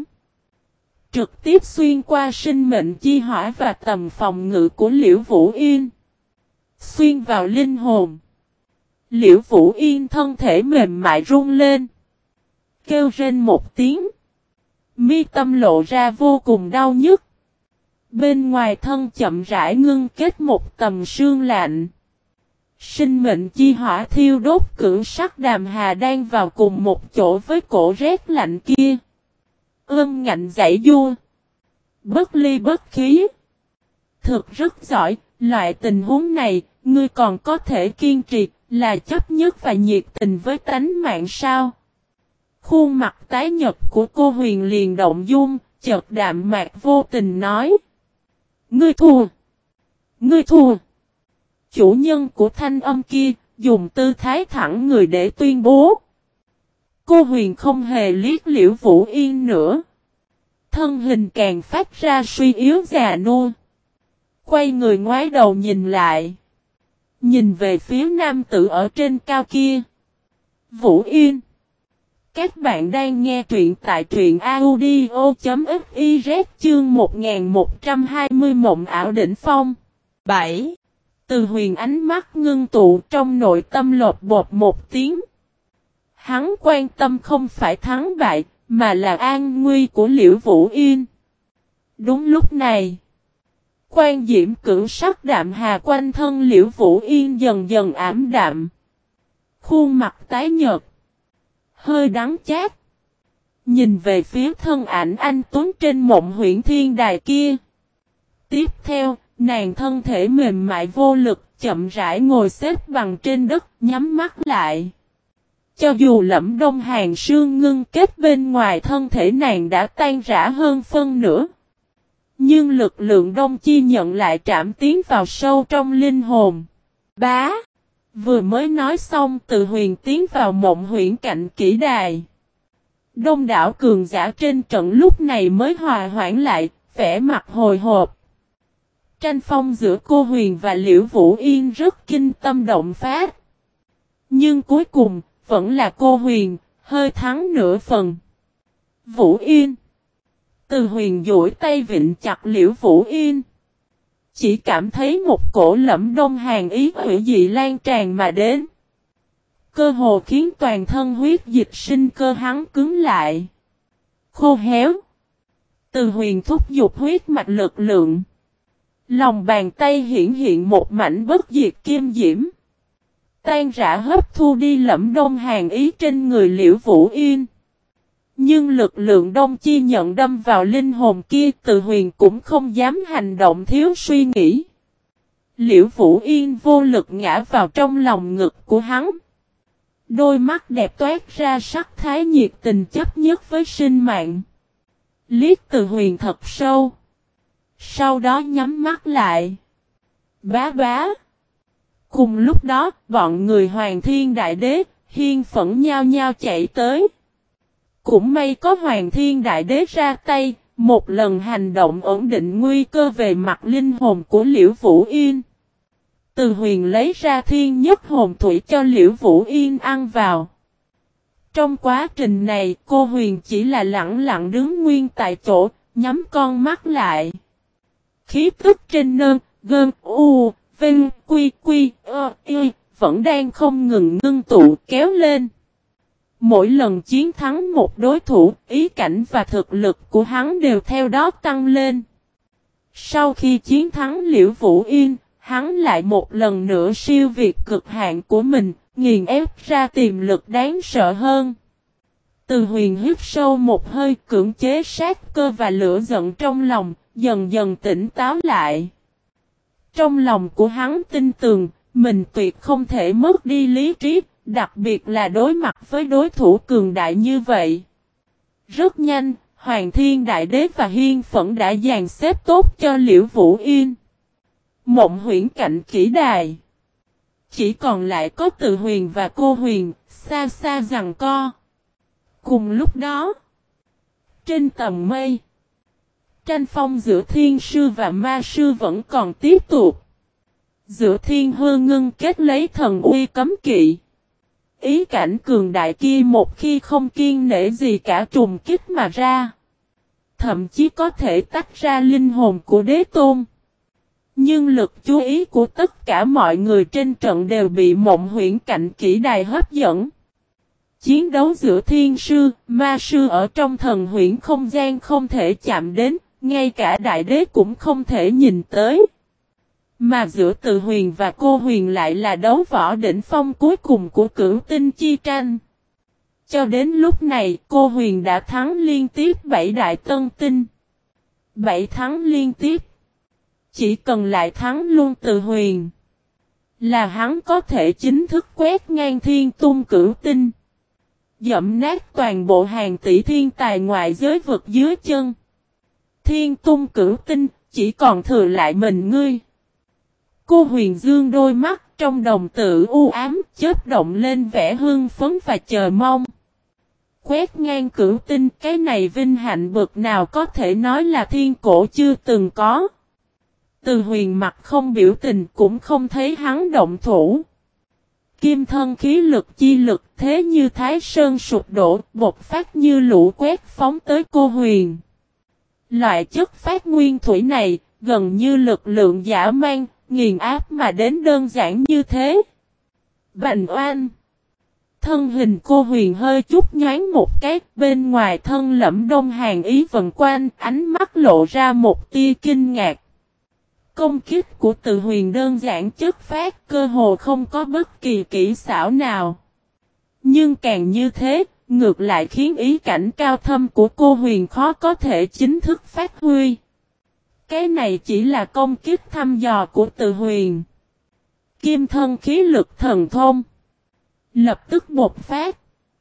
Trực tiếp xuyên qua sinh mệnh chi hỏa và tầm phòng ngự của Liễu Vũ Yên. Xuyên vào linh hồn. Liễu Vũ Yên thân thể mềm mại run lên. Kêu rên một tiếng. Mi tâm lộ ra vô cùng đau nhức. Bên ngoài thân chậm rãi ngưng kết một tầm sương lạnh. Sinh mệnh chi hỏa thiêu đốt cưỡng sắc đàm hà đang vào cùng một chỗ với cổ rét lạnh kia. Ưm ngạnh dãy vua. Bất ly bất khí. Thực rất giỏi, loại tình huống này, ngươi còn có thể kiên trì, là chấp nhất và nhiệt tình với tánh mạng sao? Khuôn mặt tái nhật của cô Huyền liền động dung, chợt đạm mạc vô tình nói. Ngươi thua. Ngươi thua. Chủ nhân của thanh âm kia, dùng tư thái thẳng người để tuyên bố. Cô Huyền không hề liếc Liễu Vũ Yên nữa. Thân hình càng phát ra suy yếu già nua. Quay người ngoái đầu nhìn lại. Nhìn về phía nam tử ở trên cao kia. Vũ Yên. Các bạn đang nghe truyện tại truyện audio.fiz chương một nghìn một trăm hai mươi Mộng ảo đỉnh phong. bảy. Từ Huyền ánh mắt ngưng tụ trong nội tâm lột bột một tiếng. Hắn quan tâm không phải thắng bại, mà là an nguy của Liễu Vũ Yên. Đúng lúc này, quan diễm cưỡng sắc đạm hà quanh thân Liễu Vũ Yên dần dần ảm đạm. Khuôn mặt tái nhợt, hơi đắng chát. Nhìn về phía thân ảnh anh tuấn trên Mộng Huyễn Thiên Đài kia. Tiếp theo, nàng thân thể mềm mại vô lực, chậm rãi ngồi xếp bằng trên đất, nhắm mắt lại. Cho dù Lẫm Đông Hàn Sương ngưng kết bên ngoài thân thể nàng đã tan rã hơn phân nửa. Nhưng lực lượng Đông Chi nhận lại trảm tiến vào sâu trong linh hồn. Bá! Vừa mới nói xong Từ Huyền tiến vào Mộng Huyễn cạnh kỹ đài. Đông đảo cường giả trên trận lúc này mới hòa hoãn lại, vẻ mặt hồi hộp. Tranh phong giữa cô Huyền và Liễu Vũ Yên rất kinh tâm động phát. Nhưng cuối cùng, vẫn là cô Huyền, hơi thắng nửa phần. Vũ Yên. Từ Huyền duỗi tay vịn chặt Liễu Vũ Yên. Chỉ cảm thấy một cổ Lẫm Đông Hàn ý hủy dị lan tràn mà đến. Cơ hồ khiến toàn thân huyết dịch sinh cơ hắn cứng lại. Khô héo. Từ Huyền thúc giục huyết mạch lực lượng. Lòng bàn tay hiển hiện một mảnh bất diệt kim diễm. Tan rã hấp thu đi Lẫm Đông Hàn ý trên người Liễu Vũ Yên. Nhưng lực lượng Đông Chi nhận đâm vào linh hồn kia, Từ Huyền cũng không dám hành động thiếu suy nghĩ. Liễu Vũ Yên vô lực ngã vào trong lòng ngực của hắn. Đôi mắt đẹp toát ra sắc thái nhiệt tình chấp nhất với sinh mạng. Liếc Từ Huyền thật sâu. Sau đó nhắm mắt lại. Bá bá. Cùng lúc đó, bọn người Hoàng Thiên Đại Đế, hiên phẫn nhao nhao chạy tới. Cũng may có Hoàng Thiên Đại Đế ra tay, một lần hành động ổn định nguy cơ về mặt linh hồn của Liễu Vũ Yên. Từ Huyền lấy ra thiên nhất hồn thủy cho Liễu Vũ Yên ăn vào. Trong quá trình này, cô Huyền chỉ là lặng lặng đứng nguyên tại chỗ, nhắm con mắt lại. Khí tức trên nơn, gơn, u, vinh, quy, quy, ơ, y, vẫn đang không ngừng ngưng tụ kéo lên. Mỗi lần chiến thắng một đối thủ, ý cảnh và thực lực của hắn đều theo đó tăng lên. Sau khi chiến thắng Liễu Vũ Yên, hắn lại một lần nữa siêu việt cực hạn của mình, nghiền ép ra tiềm lực đáng sợ hơn. Từ Huyền hít sâu một hơi, cưỡng chế sát cơ và lửa giận trong lòng, dần dần tỉnh táo lại. Trong lòng của hắn tin tưởng, mình tuyệt không thể mất đi lý trí, đặc biệt là đối mặt với đối thủ cường đại như vậy. Rất nhanh, Hoàng Thiên Đại Đế và Hiên Phẫn đã dàn xếp tốt cho Liễu Vũ Yên. Mộng Huyễn Cạnh Kỷ Đài. Chỉ còn lại có Từ Huyền và Cô Huyền, xa xa giằng co. Cùng lúc đó, trên tầng mây, tranh phong giữa thiên sư và ma sư vẫn còn tiếp tục. Giữa thiên hư ngưng kết lấy thần uy cấm kỵ. Ý cảnh cường đại kia một khi không kiên nể gì cả trùng kích mà ra. Thậm chí có thể tách ra linh hồn của đế tôn. Nhưng lực chú ý của tất cả mọi người trên trận đều bị Mộng Huyễn Cạnh Kỷ Đài hấp dẫn. Chiến đấu giữa thiên sư, ma sư ở trong thần huyễn không gian không thể chạm đến, ngay cả đại đế cũng không thể nhìn tới. Mà giữa Từ Huyền và Cô Huyền lại là đấu võ đỉnh phong cuối cùng của cửu tinh chi tranh. Cho đến lúc này, Cô Huyền đã thắng liên tiếp bảy đại tân tinh. bảy thắng liên tiếp. Chỉ cần lại thắng luôn Từ Huyền, là hắn có thể chính thức quét ngang thiên tung cửu tinh. Dẫm nát toàn bộ hàng tỷ thiên tài ngoại giới vực dưới chân. Thiên tung cửu tinh, chỉ còn thừa lại mình ngươi. Cô Huyền dương đôi mắt trong đồng tử u ám, chớp động lên vẻ hưng phấn và chờ mong. Quét ngang cửu tinh, cái này vinh hạnh bực nào có thể nói là thiên cổ chưa từng có. Từ Huyền mặt không biểu tình cũng không thấy hắn động thủ. Kim thân khí lực chi lực thế như thái sơn sụp đổ, bộc phát như lũ quét phóng tới Cô Huyền. Loại chất phát nguyên thủy này, gần như lực lượng dã man, nghiền áp mà đến đơn giản như thế. Bành oan! Thân hình Cô Huyền hơi chút nhoáng một cái, bên ngoài thân lẫm đông hàn ý vần quanh, ánh mắt lộ ra một tia kinh ngạc. Công kích của Từ Huyền đơn giản chất phát, cơ hồ không có bất kỳ kỹ xảo nào. Nhưng càng như thế, ngược lại khiến ý cảnh cao thâm của Cô Huyền khó có thể chính thức phát huy. Cái này chỉ là công kích thăm dò của Từ Huyền. Kim thân khí lực thần thông lập tức bộc phát,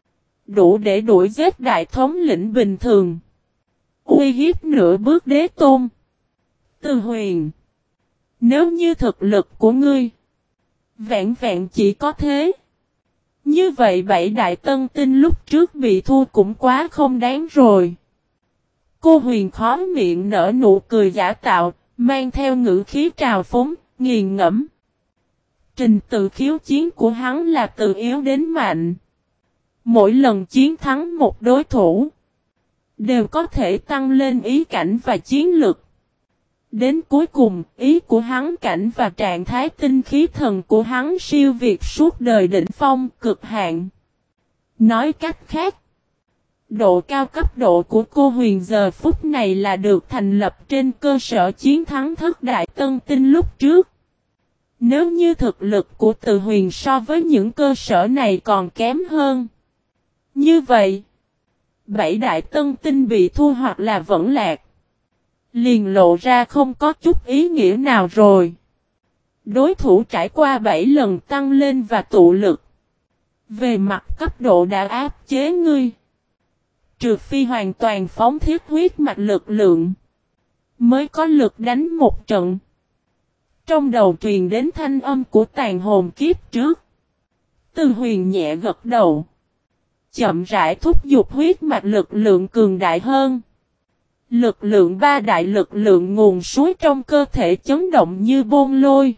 đủ để đuổi giết đại thống lĩnh bình thường, uy hiếp nửa bước đế tôn. Từ Huyền, nếu như thực lực của ngươi vẹn vẹn chỉ có thế, như vậy bảy đại tân tinh lúc trước bị thua cũng quá không đáng rồi. Cô Huyền khó miệng nở nụ cười giả tạo, mang theo ngữ khí trào phúng, nghiền ngẫm. Trình tự khiêu chiến của hắn là từ yếu đến mạnh. Mỗi lần chiến thắng một đối thủ, đều có thể tăng lên ý cảnh và chiến lực. Đến cuối cùng, ý của hắn cảnh và trạng thái tinh khí thần của hắn siêu việt suốt đời đỉnh phong cực hạn. Nói cách khác, độ cao cấp độ của Cô Huyền giờ phút này là được thành lập trên cơ sở chiến thắng thất đại tân tinh lúc trước. Nếu như thực lực của Từ Huyền so với những cơ sở này còn kém hơn, như vậy, bảy đại tân tinh bị thua hoặc là vẫn lạc, liền lộ ra không có chút ý nghĩa nào rồi. Đối thủ trải qua bảy lần tăng lên và tụ lực, về mặt cấp độ đã áp chế ngươi. Trừ phi hoàn toàn phóng thiết huyết mạch lực lượng, mới có lực đánh một trận. Trong đầu truyền đến thanh âm của tàn hồn kiếp trước. Từ Huyền nhẹ gật đầu, chậm rãi thúc giục huyết mạch lực lượng cường đại hơn. Lực lượng ba đại lực lượng nguồn suối trong cơ thể chấn động như bôn lôi.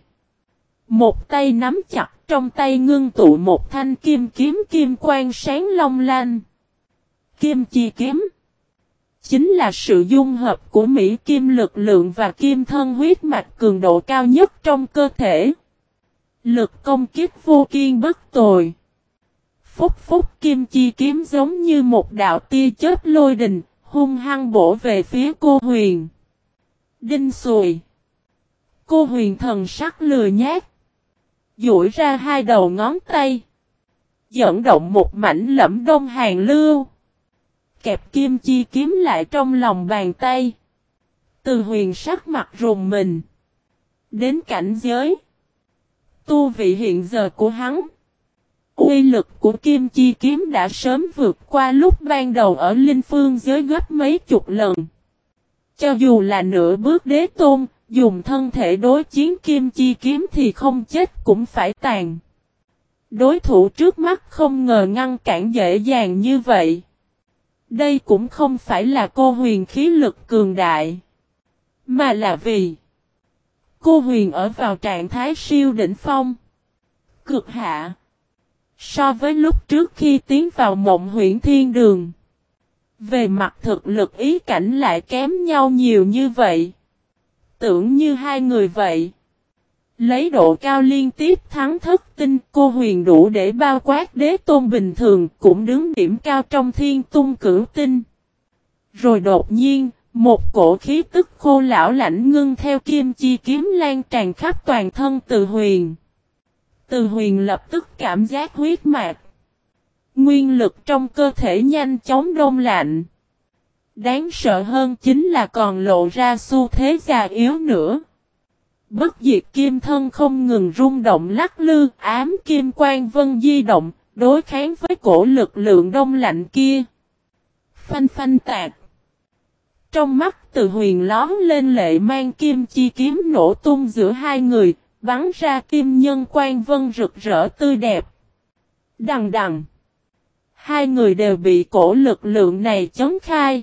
Một tay nắm chặt, trong tay ngưng tụ một thanh kim kiếm kim quang sáng long lanh. Kim chi kiếm. chính là sự dung hợp của Mỹ Kim lực lượng và kim thân huyết mạch cường độ cao nhất trong cơ thể. Lực công kích vô kiên bất tồi. Phúc phúc kim chi kiếm giống như một đạo tia chớp lôi đình, hung hăng bổ về phía cô Huyền. Đinh xùi. Cô Huyền thần sắc lừa nhát. Duỗi ra hai đầu ngón tay. Dẫn động một mảnh lẫm đông hàn lưu. Kẹp kim chi kiếm lại trong lòng bàn tay. Từ Huyền sắc mặt rùng mình. Đến cảnh giới. Tu vị hiện giờ của hắn. Uy lực của kim chi kiếm đã sớm vượt qua lúc ban đầu ở linh phương giới gấp mấy chục lần. Cho dù là nửa bước đế tôn, dùng thân thể đối chiến kim chi kiếm thì không chết cũng phải tàn. Đối thủ trước mắt không ngờ ngăn cản dễ dàng như vậy. Đây cũng không phải là cô Huyền khí lực cường đại, mà là vì cô Huyền ở vào trạng thái siêu đỉnh phong, cực hạ. So với lúc trước khi tiến vào Mộng Huyễn Thiên Đường, về mặt thực lực ý cảnh lại kém nhau nhiều như vậy. Tưởng như hai người vậy. Lấy độ cao liên tiếp thắng thất tinh, cô Huyền đủ để bao quát đế tôn bình thường, cũng đứng điểm cao trong thiên tung cửu tinh. Rồi đột nhiên, một cổ khí tức khô lão lãnh ngưng theo kim chi kiếm lan tràn khắp toàn thân Từ Huyền. Từ Huyền lập tức cảm giác huyết mạch, nguyên lực trong cơ thể nhanh chóng đông lạnh. Đáng sợ hơn chính là còn lộ ra xu thế già yếu nữa. Bất diệt kim thân không ngừng rung động lắc lư, ám kim quang vân di động, đối kháng với cổ lực lượng đông lạnh kia. Phanh phanh tạc. Trong mắt Từ Huyền lóm lên lệ mang kim chi kiếm nổ tung giữa hai người, bắn ra kim nhân quang vân rực rỡ tươi đẹp. Đằng đằng. Hai người đều bị cổ lực lượng này chấn khai.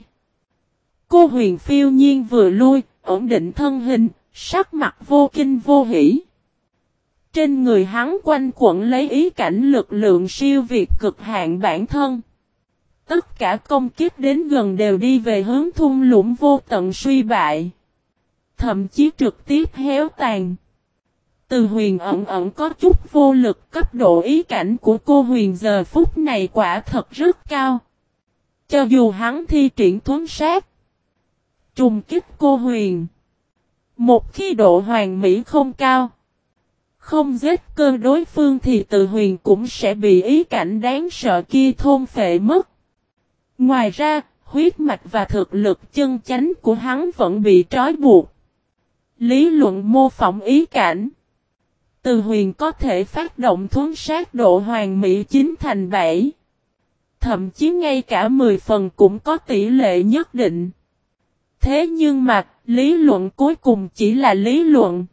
Cô Huyền phiêu nhiên vừa lui, ổn định thân hình, sắc mặt vô kinh vô hỉ. Trên người hắn quanh quẩn lấy ý cảnh lực lượng siêu việt cực hạn bản thân. Tất cả công kích đến gần đều đi về hướng thung lũng vô tận suy bại. Thậm chí trực tiếp héo tàn. Từ Huyền ẩn ẩn có chút vô lực, cấp độ ý cảnh của cô Huyền giờ phút này quả thật rất cao. Cho dù hắn thi triển thuấn sát, trùng kích cô Huyền, một khi độ hoàn mỹ không cao, không giết cơ đối phương thì Từ Huyền cũng sẽ bị ý cảnh đáng sợ kia thôn phệ mất. Ngoài ra, huyết mạch và thực lực chân chánh của hắn vẫn bị trói buộc. Lý luận mô phỏng ý cảnh, Từ Huyền có thể phát động thuấn sát độ hoàn mỹ chín thành bảy. Thậm chí ngay cả mười phần cũng có tỷ lệ nhất định. Thế nhưng mà, lý luận cuối cùng chỉ là lý luận.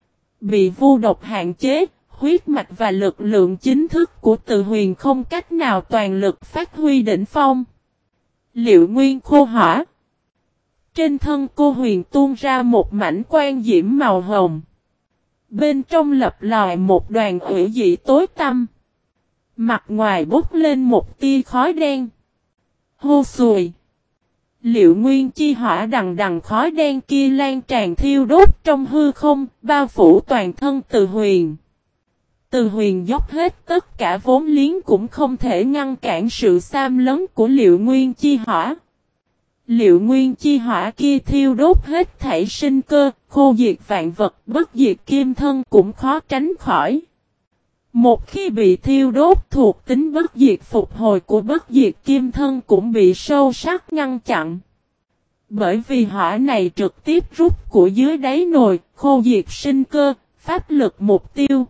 Bị vu độc hạn chế, huyết mạch và lực lượng chính thức của Từ Huyền không cách nào toàn lực phát huy đỉnh phong. Liệu nguyên khô hỏa. Trên thân cô Huyền tuôn ra một mảnh quang diễm màu hồng. Bên trong lập lòi một đoàn ủy dị tối tăm. Mặt ngoài bốc lên một tia khói đen. Hô sùi. Liệu nguyên chi hỏa đằng đằng khói đen kia lan tràn thiêu đốt trong hư không, bao phủ toàn thân Từ Huyền. Từ Huyền dốc hết tất cả vốn liếng cũng không thể ngăn cản sự xâm lấn của liệu nguyên chi hỏa. Liệu nguyên chi hỏa kia thiêu đốt hết thảy sinh cơ, khô diệt vạn vật, bất diệt kim thân cũng khó tránh khỏi. Một khi bị thiêu đốt, thuộc tính bất diệt phục hồi của bất diệt kim thân cũng bị sâu sắc ngăn chặn. Bởi vì hỏa này trực tiếp rút của dưới đáy nồi, khô diệt sinh cơ, pháp lực mục tiêu.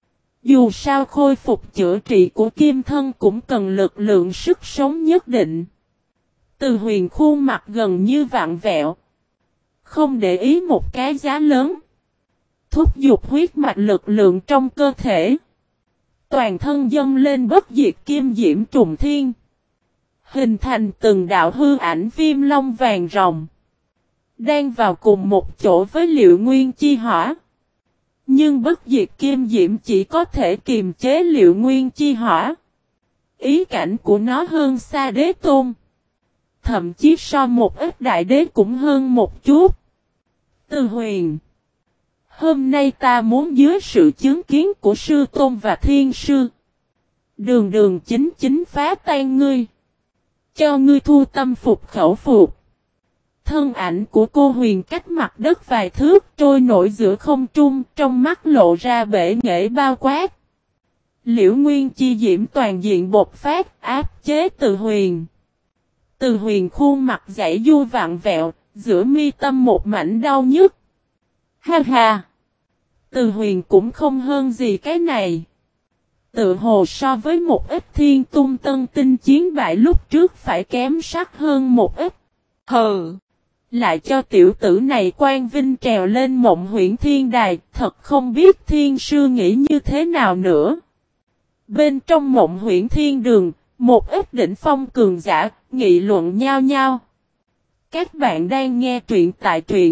Dù sao khôi phục chữa trị của kim thân cũng cần lực lượng sức sống nhất định. Từ Huyền khuôn mặt gần như vặn vẹo. Không để ý một cái giá lớn. Thúc giục huyết mạch lực lượng trong cơ thể. Toàn thân dâng lên bất diệt kim diễm trùng thiên. Hình thành từng đạo hư ảnh viêm long vàng rồng. Đang vào cùng một chỗ với liệu nguyên chi hỏa. Nhưng bất diệt kim diễm chỉ có thể kiềm chế liệu nguyên chi hỏa. Ý cảnh của nó hơn xa đế tôn. thậm chí so một ít đại đế cũng hơn một chút. Từ Huyền, hôm nay ta muốn dưới sự chứng kiến của sư tôn và thiên sư, đường đường chính chính phá tan ngươi, cho ngươi thu tâm phục khẩu phục. Thân ảnh của cô Huyền cách mặt đất vài thước trôi nổi giữa không trung, trong mắt lộ ra bể nghệ bao quát. Liễu Nguyên chi diễm toàn diện bộc phát, áp chế Từ Huyền. Từ Huyền khuôn mặt giãy du vặn vẹo, giữa mi tâm một mảnh đau nhức. Ha ha! Từ Huyền cũng không hơn gì cái này. Tự hồ so với một ít thiên tung tân tinh chiến bại lúc trước phải kém sắc hơn một ít. Hừ! Lại cho tiểu tử này quan vinh trèo lên mộng huyễn thiên đài, thật không biết thiên sư nghĩ như thế nào nữa. Bên trong mộng huyễn thiên đường, một ít đỉnh phong cường giả, nghị luận nhau nhau. Các bạn đang nghe truyện tại truyện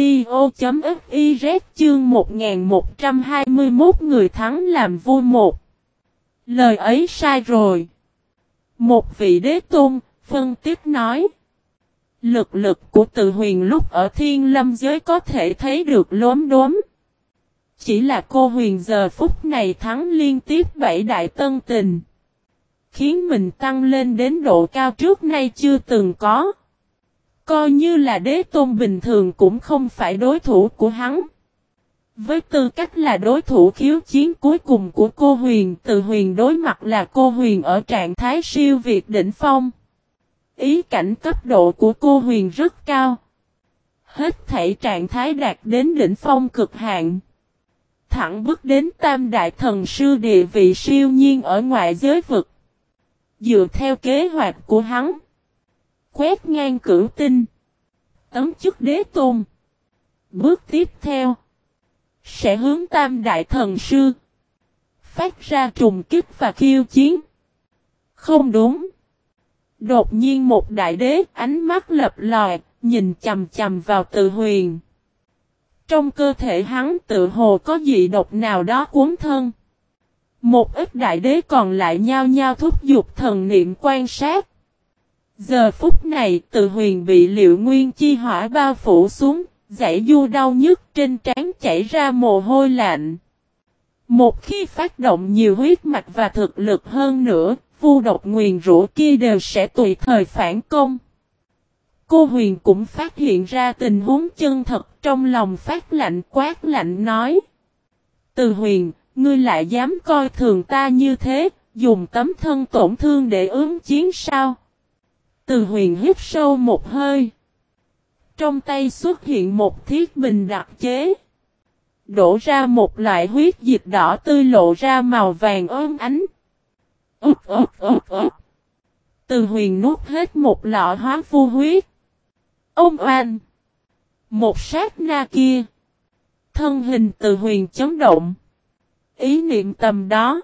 audio.fiz chương một nghìn một trăm hai mươi mốt người thắng làm vui một. Lời ấy sai rồi. Một vị đế tôn, phân tích nói. Lực lực của Từ Huyền lúc ở thiên lâm giới có thể thấy được lốm đốm. Chỉ là cô Huyền giờ phút này thắng liên tiếp bảy đại tân tình. Khiến mình tăng lên đến độ cao trước nay chưa từng có. Coi như là đế tôn bình thường cũng không phải đối thủ của hắn. Với tư cách là đối thủ khiếu chiến cuối cùng của cô Huyền, Từ Huyền đối mặt là cô Huyền ở trạng thái siêu việt đỉnh phong. Ý cảnh cấp độ của cô Huyền rất cao. Hết thảy trạng thái đạt đến đỉnh phong cực hạn. Thẳng bước đến tam đại thần sư địa vị siêu nhiên ở ngoại giới vực. Dựa theo kế hoạch của hắn. Quét ngang cửu tinh. Tấm chức đế tôn. Bước tiếp theo. Sẽ hướng tam đại thần sư. Phát ra trùng kích và khiêu chiến. Không đúng. Đột nhiên một đại đế ánh mắt lập lòi. Nhìn chầm chầm vào Từ Huyền. Trong cơ thể hắn tự hồ có dị độc nào đó cuốn thân. Một ít đại đế còn lại nhao nhao thúc giục thần niệm quan sát. Giờ phút này Từ Huyền bị Liễu Nguyên chi hỏa bao phủ xuống, dãy du đau nhức trên trán chảy ra mồ hôi lạnh. Một khi phát động nhiều huyết mạch và thực lực hơn nữa, vu độc nguyền rủa kia đều sẽ tùy thời phản công. Cô Huyền cũng phát hiện ra tình huống chân thật, trong lòng phát lạnh quát lạnh nói. Từ Huyền, ngươi lại dám coi thường ta như thế, dùng tấm thân tổn thương để ứng chiến sao? Từ Huyền hít sâu một hơi. Trong tay xuất hiện một thiết bình đặc chế. Đổ ra một loại huyết dịch đỏ tươi lộ ra màu vàng ốm ánh. Úp úp úp úp. Từ Huyền nuốt hết một lọ hóa vu huyết. Ông oan! Một sát na kia. Thân hình Từ Huyền chấn động. Ý niệm tầm đó.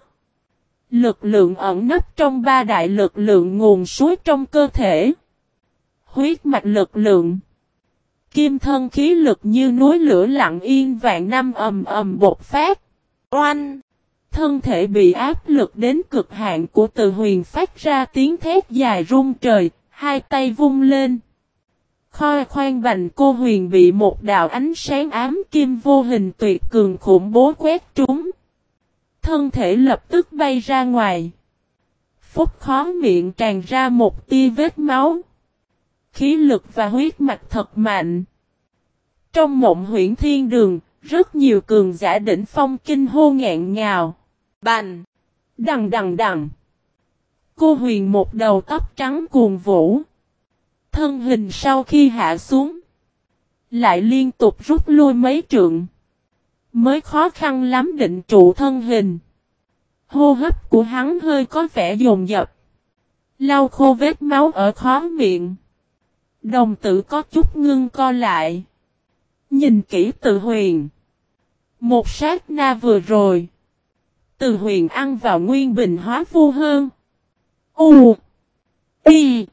Lực lượng ẩn nấp trong ba đại lực lượng nguồn suối trong cơ thể. Huyết mạch lực lượng. Kim thân khí lực như núi lửa lặng yên vạn năm ầm ầm bột phát. Oanh! Thân thể bị áp lực đến cực hạn của Từ Huyền phát ra tiếng thét dài rung trời, hai tay vung lên. Khoi khoan bành cô Huyền bị một đạo ánh sáng ám kim vô hình tuyệt cường khủng bố quét trúng. Thân thể lập tức bay ra ngoài. Phúc khó miệng tràn ra một tia vết máu. Khí lực và huyết mạch thật mạnh. Trong mộng huyễn thiên đường, rất nhiều cường giả đỉnh phong kinh hô ngẹn ngào. Bành! Đằng đằng đằng! Cô Huyền một đầu tóc trắng cuồn vũ. Thân hình sau khi hạ xuống. Lại liên tục rút lui mấy trượng. Mới khó khăn lắm định trụ thân hình. Hô hấp của hắn hơi có vẻ dồn dập. Lau khô vết máu ở khóe miệng. Đồng tử có chút ngưng co lại. Nhìn kỹ Từ Huyền. Một sát na vừa rồi. Từ Huyền ăn vào nguyên bình hóa vu hơn. U. Y.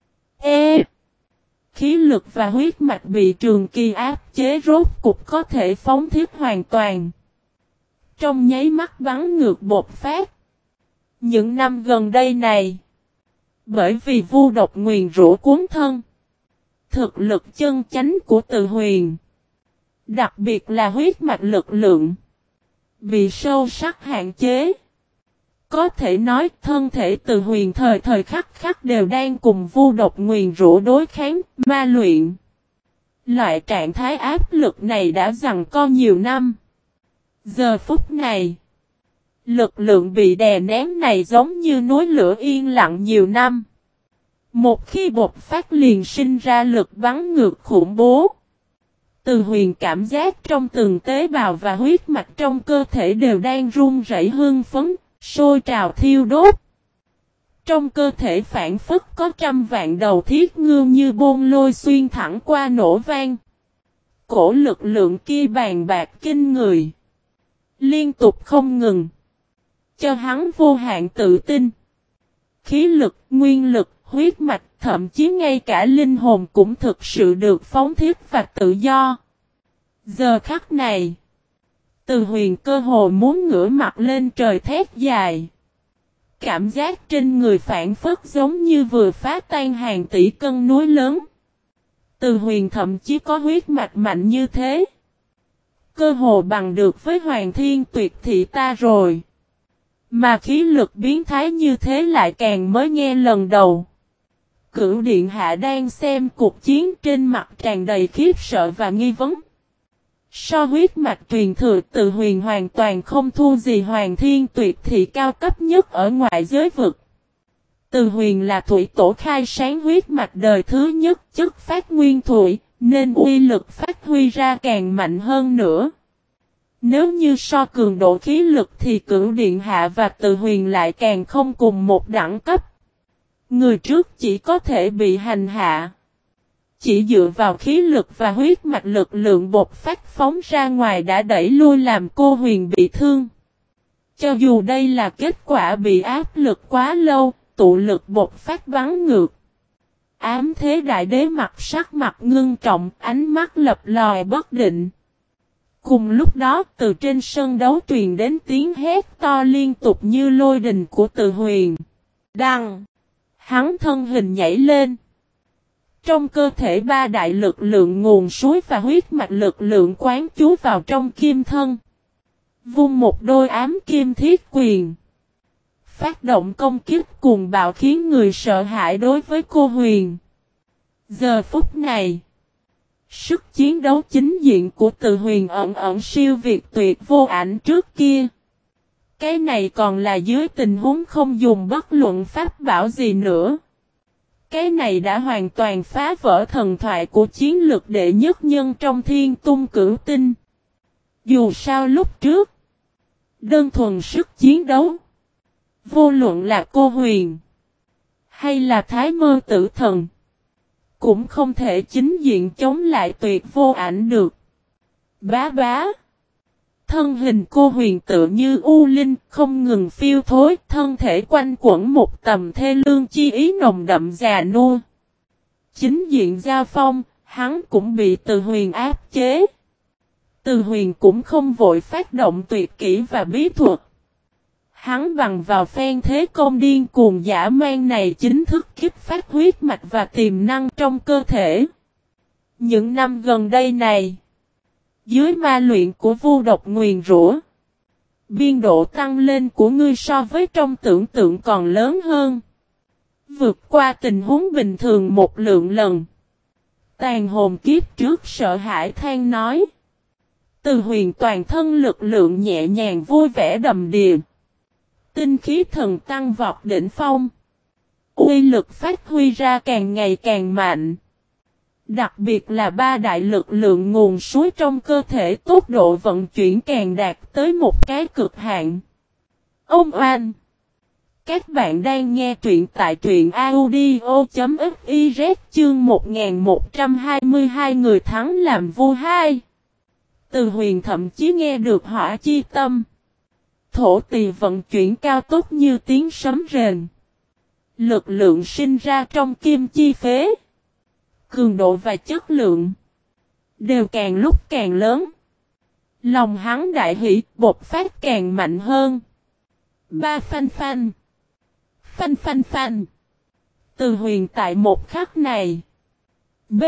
E. Khí lực và huyết mạch bị trường kỳ áp chế rốt cục có thể phóng thiết hoàn toàn. Trong nháy mắt bắn ngược bột phát. Những năm gần đây này. Bởi vì vu độc nguyền rủa cuốn thân. Thực lực chân chánh của Từ Huyền, đặc biệt là huyết mạch lực lượng, bị sâu sắc hạn chế. Có thể nói thân thể Từ Huyền thời thời khắc khắc đều đang cùng vu độc nguyền rủa đối kháng, ma luyện. Loại trạng thái áp lực này đã giằng co nhiều năm. Giờ phút này, lực lượng bị đè nén này giống như núi lửa yên lặng nhiều năm. Một khi bộc phát liền sinh ra lực bắn ngược khủng bố. Từ Huyền cảm giác trong từng tế bào và huyết mạch trong cơ thể đều đang run rẩy hưng phấn, sôi trào thiêu đốt. Trong cơ thể phản phất có trăm vạn đầu thiết ngưu như bôn lôi xuyên thẳng qua nổ vang. Cổ lực lượng kia bàn bạc kinh người, liên tục không ngừng, cho hắn vô hạn tự tin. Khí lực, nguyên lực, huyết mạch, thậm chí ngay cả linh hồn cũng thực sự được phóng thiết và tự do. Giờ khắc này, Từ Huyền cơ hồ muốn ngửa mặt lên trời thét dài. Cảm giác trên người phản phất giống như vừa phá tan hàng tỷ cân núi lớn. Từ Huyền thậm chí có huyết mạch mạnh như thế. Cơ hồ bằng được với Hoàng Thiên Tuyệt Thị ta rồi. Mà khí lực biến thái như thế lại càng mới nghe lần đầu. Cửu Điện Hạ đang xem cuộc chiến trên mặt tràn đầy khiếp sợ và nghi vấn. So huyết mạch truyền thừa Từ Huyền hoàn toàn không thua gì Hoàng Thiên Tuyệt Thị cao cấp nhất ở ngoại giới vực. Từ Huyền là thủy tổ khai sáng huyết mạch đời thứ nhất chất phát nguyên thủy, nên uy lực phát huy ra càng mạnh hơn nữa. Nếu như so cường độ khí lực thì Cửu Điện Hạ và Từ Huyền lại càng không cùng một đẳng cấp. Người trước chỉ có thể bị hành hạ. Chỉ dựa vào khí lực và huyết mạch lực lượng bộc phát phóng ra ngoài đã đẩy lui làm cô Huyền bị thương. Cho dù đây là kết quả bị áp lực quá lâu, tụ lực bộc phát bắn ngược. Ám Thế Đại Đế mặt sắc mặt ngưng trọng, ánh mắt lập lòi bất định. Cùng lúc đó từ trên sân đấu truyền đến tiếng hét to liên tục như lôi đình của Từ Huyền. Đăng! Hắn thân hình nhảy lên. Trong cơ thể ba đại lực lượng nguồn suối và huyết mạch lực lượng quán trú vào trong kim thân. Vung một đôi ám kim thiết quyền. Phát động công kích cuồng bạo khiến người sợ hãi đối với cô Huyền. Giờ phút này, sức chiến đấu chính diện của Từ Huyền ẩn ẩn siêu việt tuyệt vô ảnh trước kia. Cái này còn là dưới tình huống không dùng bất luận pháp bảo gì nữa. Cái này đã hoàn toàn phá vỡ thần thoại của chiến lược đệ nhất nhân trong Thiên Tung Cửu Tinh. Dù sao lúc trước, đơn thuần sức chiến đấu, vô luận là cô Huyền hay là Thái Mơ Tử Thần, cũng không thể chính diện chống lại tuyệt vô ảnh được. Bá bá. Thân hình cô Huyền tựa như u linh không ngừng phiêu thối, thân thể quanh quẩn một tầm thê lương chi ý nồng đậm già nua. Chính diện giao phong, hắn cũng bị Từ Huyền áp chế. Từ Huyền cũng không vội phát động tuyệt kỹ và bí thuật. Hắn bằng vào phen thế công điên cuồng dã man này chính thức kích phát huyết mạch và tiềm năng trong cơ thể. Những năm gần đây này, dưới ma luyện của vu độc nguyền rủa, biên độ tăng lên của ngươi so với trong tưởng tượng còn lớn hơn. Vượt qua tình huống bình thường một lượng lần. Tàn hồn kiếp trước sợ hãi than nói. Từ Huyền toàn thân lực lượng nhẹ nhàng vui vẻ đầm đìa. Tinh khí thần tăng vọt đỉnh phong. Uy lực phát huy ra càng ngày càng mạnh. Đặc biệt là ba đại lực lượng nguồn suối trong cơ thể tốc độ vận chuyển càng đạt tới một cái cực hạn. Ông oan! Các bạn đang nghe truyện tại truyện audio.fiz chương một nghìn một trăm hai mươi hai người thắng làm vua hai. Từ Huyền thậm chí nghe được hỏa chi tâm. Thổ tỳ vận chuyển cao tốc như tiếng sấm rền. Lực lượng sinh ra trong kim chi phế. Cường độ và chất lượng đều càng lúc càng lớn. Lòng hắn đại hỷ bộc phát càng mạnh hơn. Ba phanh phanh. Phanh phanh phanh. Từ Huyền tại một khắc này. B.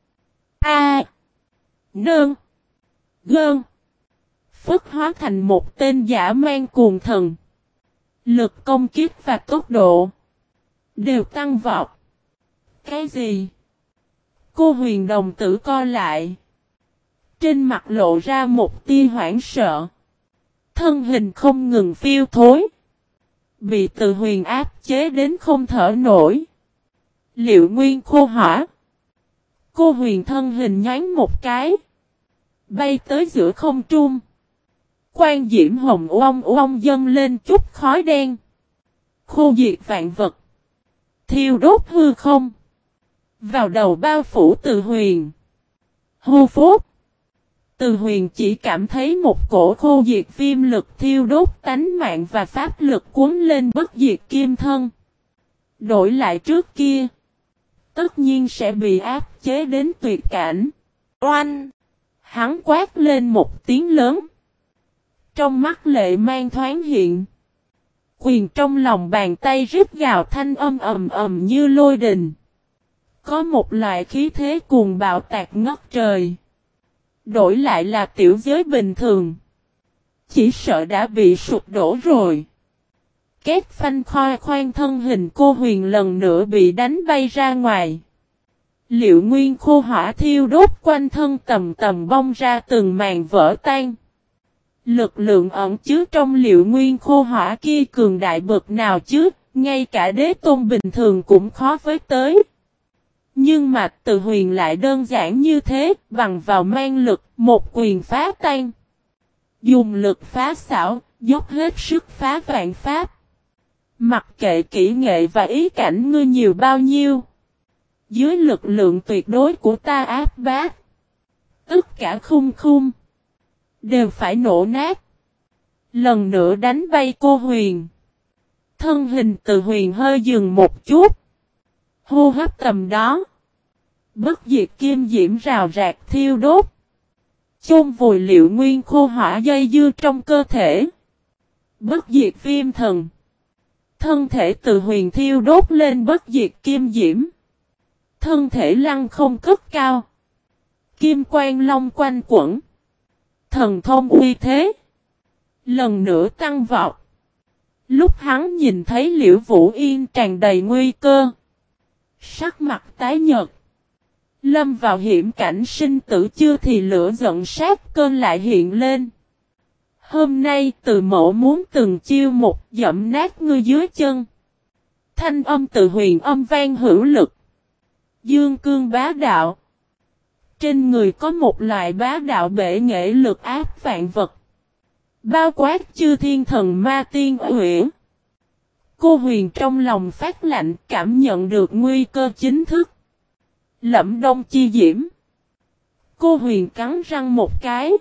A. Nương. Gơn. Phất hóa thành một tên dã man cuồng thần. Lực công kích và tốc độ đều tăng vọt. Cái gì? Cô Huyền đồng tử co lại. Trên mặt lộ ra một tia hoảng sợ. Thân hình không ngừng phiêu thối. Bị Từ Huyền áp chế đến không thở nổi. Liệu nguyên khô hỏa. Cô Huyền thân hình nhoáng một cái. Bay tới giữa không trung. Quan diễm hồng oong oong dâng lên chút khói đen. Khô diệt vạn vật. Thiêu đốt hư không. Vào đầu bao phủ Từ Huyền. Hô phốt. Từ Huyền chỉ cảm thấy một cổ khô diệt viêm lực thiêu đốt tánh mạng và pháp lực cuốn lên bất diệt kim thân. Đổi lại trước kia. Tất nhiên sẽ bị áp chế đến tuyệt cảnh. Oanh! Hắn quát lên một tiếng lớn. Trong mắt lệ mang thoáng hiện. Quyền trong lòng bàn tay rít gào thanh âm ầm ầm như lôi đình. Có một loại khí thế cuồng bạo tạc ngất trời. Đổi lại là tiểu giới bình thường. Chỉ sợ đã bị sụp đổ rồi. Két phanh khoai khoan thân hình cô Huyền lần nữa bị đánh bay ra ngoài. Liệu nguyên khô hỏa thiêu đốt quanh thân tầm tầm bong ra từng màn vỡ tan. Lực lượng ẩn chứa trong liệu nguyên khô hỏa kia cường đại bậc nào chứ, ngay cả đế tôn bình thường cũng khó với tới. Nhưng mà Từ Huyền lại đơn giản như thế, bằng vào mang lực, một quyền phá tan. Dùng lực phá xảo, dốc hết sức phá vạn pháp. Mặc kệ kỹ nghệ và ý cảnh ngươi nhiều bao nhiêu. Dưới lực lượng tuyệt đối của ta áp bát. Tất cả khung khung. Đều phải nổ nát. Lần nữa đánh bay cô Huyền. Thân hình Từ Huyền hơi dừng một chút. Hô hấp tầm đó. Bất diệt kim diễm rào rạc thiêu đốt. Chôn vùi liệu nguyên khô hỏa dây dưa trong cơ thể. Bất diệt viêm thần. Thân thể Từ Huyền thiêu đốt lên bất diệt kim diễm. Thân thể lăng không cất cao. Kim quang long quanh quẩn. Thần thông uy thế. Lần nữa tăng vọt. Lúc hắn nhìn thấy Liễu Vũ Yên tràn đầy nguy cơ. Sắc mặt tái nhợt. Lâm vào hiểm cảnh sinh tử chưa thì lửa giận sát cơn lại hiện lên. Hôm nay Từ Mẫu muốn từng chiêu một dẫm nát ngươi dưới chân. Thanh âm Từ Huyền âm vang hữu lực. Dương cương bá đạo. Trên người có một loại bá đạo bể nghệ lực áp vạn vật. Bao quát chư thiên thần ma tiên uyển. Cô Huyền trong lòng phát lạnh cảm nhận được nguy cơ chính thức. Lẫm đông chi diễm. Cô Huyền cắn răng một cái.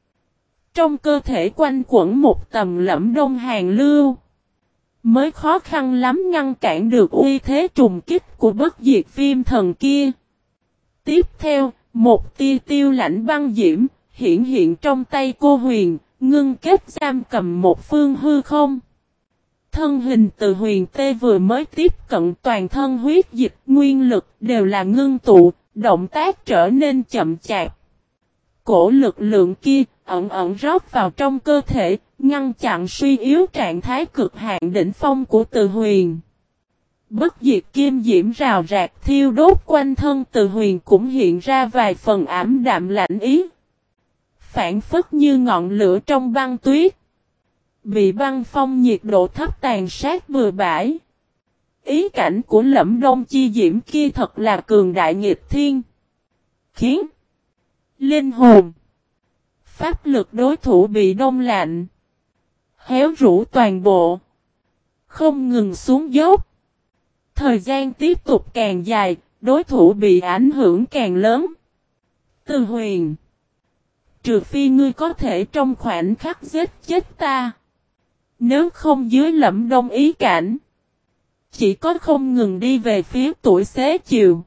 Trong cơ thể quanh quẩn một tầm lẫm đông hàn lưu. Mới khó khăn lắm ngăn cản được uy thế trùng kích của bất diệt viêm thần kia. Tiếp theo, một tia tiêu lãnh băng diễm, hiện hiện trong tay cô Huyền, ngưng kết giam cầm một phương hư không. Thân hình Từ Huyền tê vừa mới tiếp cận toàn thân huyết dịch, nguyên lực đều là ngưng tụ, động tác trở nên chậm chạp. Cổ lực lượng kia, ẩn ẩn rót vào trong cơ thể, ngăn chặn suy yếu trạng thái cực hạn đỉnh phong của Từ Huyền. Bất diệt kim diễm rào rạc thiêu đốt quanh thân Từ Huyền cũng hiện ra vài phần ảm đạm lạnh ý. Phản phất như ngọn lửa trong băng tuyết. Bị băng phong nhiệt độ thấp tàn sát bừa bãi. Ý cảnh của Lẫm Đông chi diễm kia thật là cường đại nghịch thiên. Khiến linh hồn, pháp lực đối thủ bị đông lạnh. Héo rũ toàn bộ. Không ngừng xuống dốc. Thời gian tiếp tục càng dài, đối thủ bị ảnh hưởng càng lớn. Từ Huyền. Trừ phi ngươi có thể trong khoảnh khắc giết chết ta. Nếu không dưới Lẫm Đông ý cảnh. Chỉ có không ngừng đi về phía tuổi xế chiều.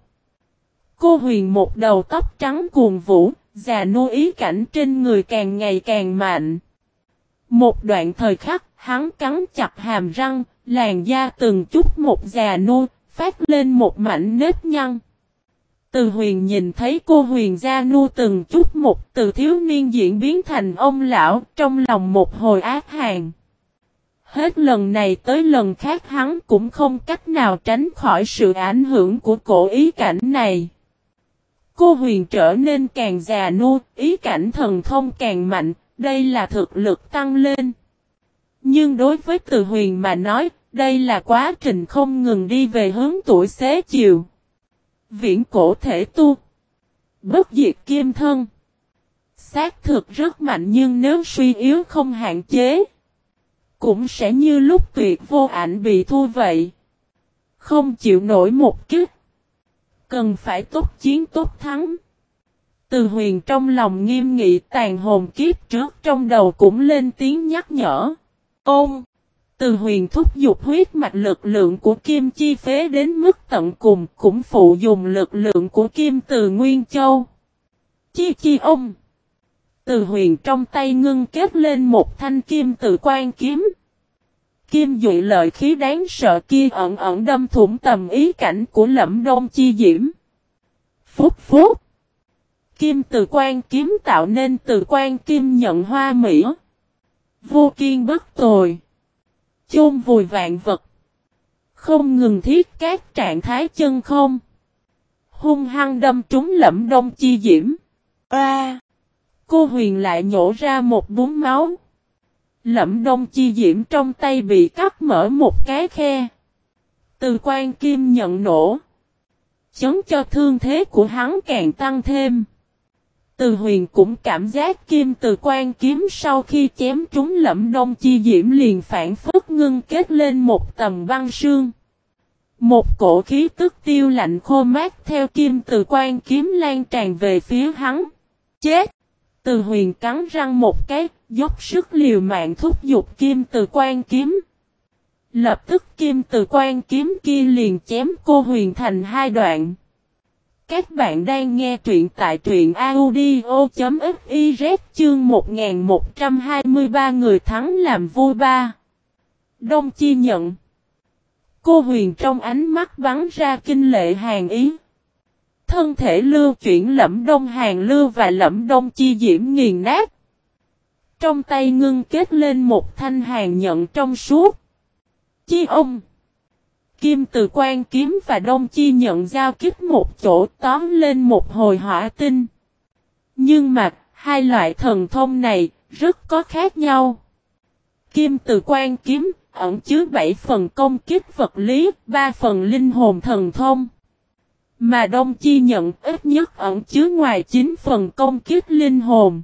Cô Huyền một đầu tóc trắng cuồng vũ, già nua ý cảnh trên người càng ngày càng mạnh. Một đoạn thời khắc, hắn cắn chặt hàm răng, làn da từng chút một già nua, phát lên một mảnh nếp nhăn. Từ Huyền nhìn thấy cô Huyền Gia Nu từng chút một từ thiếu niên diễn biến thành ông lão, trong lòng một hồi ác hàn. Hết lần này tới lần khác hắn cũng không cách nào tránh khỏi sự ảnh hưởng của cổ ý cảnh này. Cô Huyền trở nên càng già nua, ý cảnh thần thông càng mạnh, đây là thực lực tăng lên. Nhưng đối với Từ Huyền mà nói, đây là quá trình không ngừng đi về hướng tuổi xế chiều. Viễn cổ thể tu, bất diệt kim thân. Xác thực rất mạnh nhưng nếu suy yếu không hạn chế, cũng sẽ như lúc Tuyệt Vô Ảnh bị thua vậy. Không chịu nổi một kích. Cần phải tốt chiến tốt thắng. Từ Huyền trong lòng nghiêm nghị, tàn hồn kiếp trước trong đầu cũng lên tiếng nhắc nhở. Ôm! Từ Huyền thúc giục huyết mạch lực lượng của Kim Chi Phế đến mức tận cùng, cũng phụ dùng lực lượng của Kim Từ Nguyên Châu. Chi chi ông! Từ Huyền trong tay ngưng kết lên một thanh kim từ quan kiếm. Kim dụy lợi khí đáng sợ kia ẩn ẩn đâm thủng tầm ý cảnh của Lẫm Đông Chi Diễm. Phúc phúc! Kim từ quan kiếm tạo nên từ quan kim nhận hoa mỹ. Vô kiên bất tồi. Chôn vùi vạn vật. Không ngừng thiết các trạng thái chân không. Hung hăng đâm trúng Lẫm Đông Chi Diễm. A! À, cô Huyền lại nhổ ra một búng máu. Lẫm Đông Chi Diễm trong tay bị cắt mở một cái khe. Từ quan kim nhận nổ. Chấn cho thương thế của hắn càng tăng thêm. Từ Huyền cũng cảm giác kim từ quan kiếm sau khi chém trúng Lẫm Đông Chi Diễm liền phản phất ngưng kết lên một tầng băng sương. Một cổ khí tức tiêu lạnh khô mát theo kim từ quan kiếm lan tràn về phía hắn. Chết! Từ Huyền cắn răng một cái, dốc sức liều mạng thúc giục kim từ quan kiếm. Lập tức kim từ quan kiếm kia liền chém cô Huyền thành hai đoạn. Các bạn đang nghe truyện tại truyện audio.fiz chương một nghìn một trăm hai mươi ba người thắng làm vui ba. Đông Chi nhận. Cô Huyền trong ánh mắt bắn ra kinh lệ hàn ý. Thân thể lưu chuyển Lẫm Đông Hàn Lưu và Lẫm Đông Chi Diễm nghiền nát. Trong tay ngưng kết lên một thanh hàn nhận trong suốt. Chi ông! Kim từ quan kiếm và Đông Chi nhận giao kích một chỗ tóm lên một hồi hỏa tinh. Nhưng mà, hai loại thần thông này rất có khác nhau. Kim từ quan kiếm ẩn chứa bảy phần công kích vật lý, ba phần linh hồn thần thông. Mà Đông Chi nhận ít nhất ẩn chứa ngoài chín phần công kích linh hồn.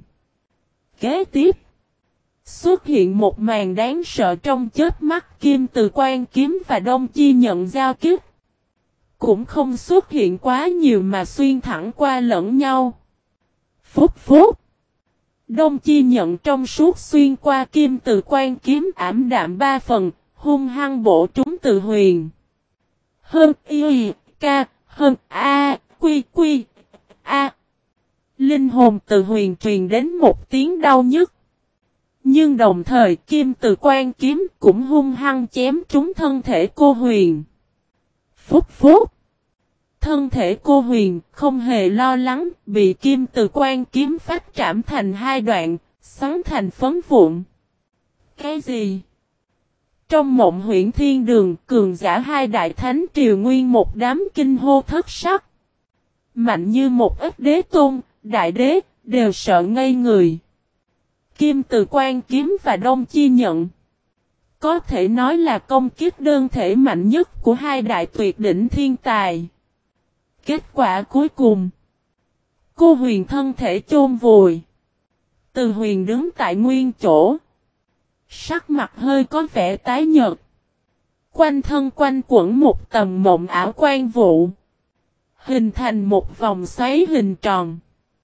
Kế tiếp, xuất hiện một màn đáng sợ trong chớp mắt kim từ quan kiếm và Đông Chi nhận giao kích. Cũng không xuất hiện quá nhiều mà xuyên thẳng qua lẫn nhau. Phúc phúc! Đông Chi nhận trong suốt xuyên qua kim từ quan kiếm ảm đạm ba phần, hung hăng bổ trúng Từ Huyền. Hơn y, ca, hơn a, quy quy, a. Linh hồn Từ Huyền truyền đến một tiếng đau nhức. Nhưng đồng thời kim từ quan kiếm cũng hung hăng chém trúng thân thể cô Huyền. Phúc phúc! Thân thể cô Huyền không hề lo lắng, bị kim từ quan kiếm phách trảm thành hai đoạn, xoắn thành phấn vụn. Cái gì? Trong mộng Huyễn Thiên Đường, cường giả hai đại thánh triều nguyên một đám kinh hô thất sắc. Mạnh như một ít đế tôn, đại đế, đều sợ ngây người. Kim từ quan kiếm và Đông Chi nhận. Có thể nói là công kích đơn thể mạnh nhất của hai đại tuyệt đỉnh thiên tài. Kết quả cuối cùng, cô Huyền thân thể chôn vùi. Từ Huyền đứng tại nguyên chỗ. Sắc mặt hơi có vẻ tái nhợt. Quanh thân quanh quẩn một tầng mộng ảo quan vụ. Hình thành một vòng xoáy hình tròn.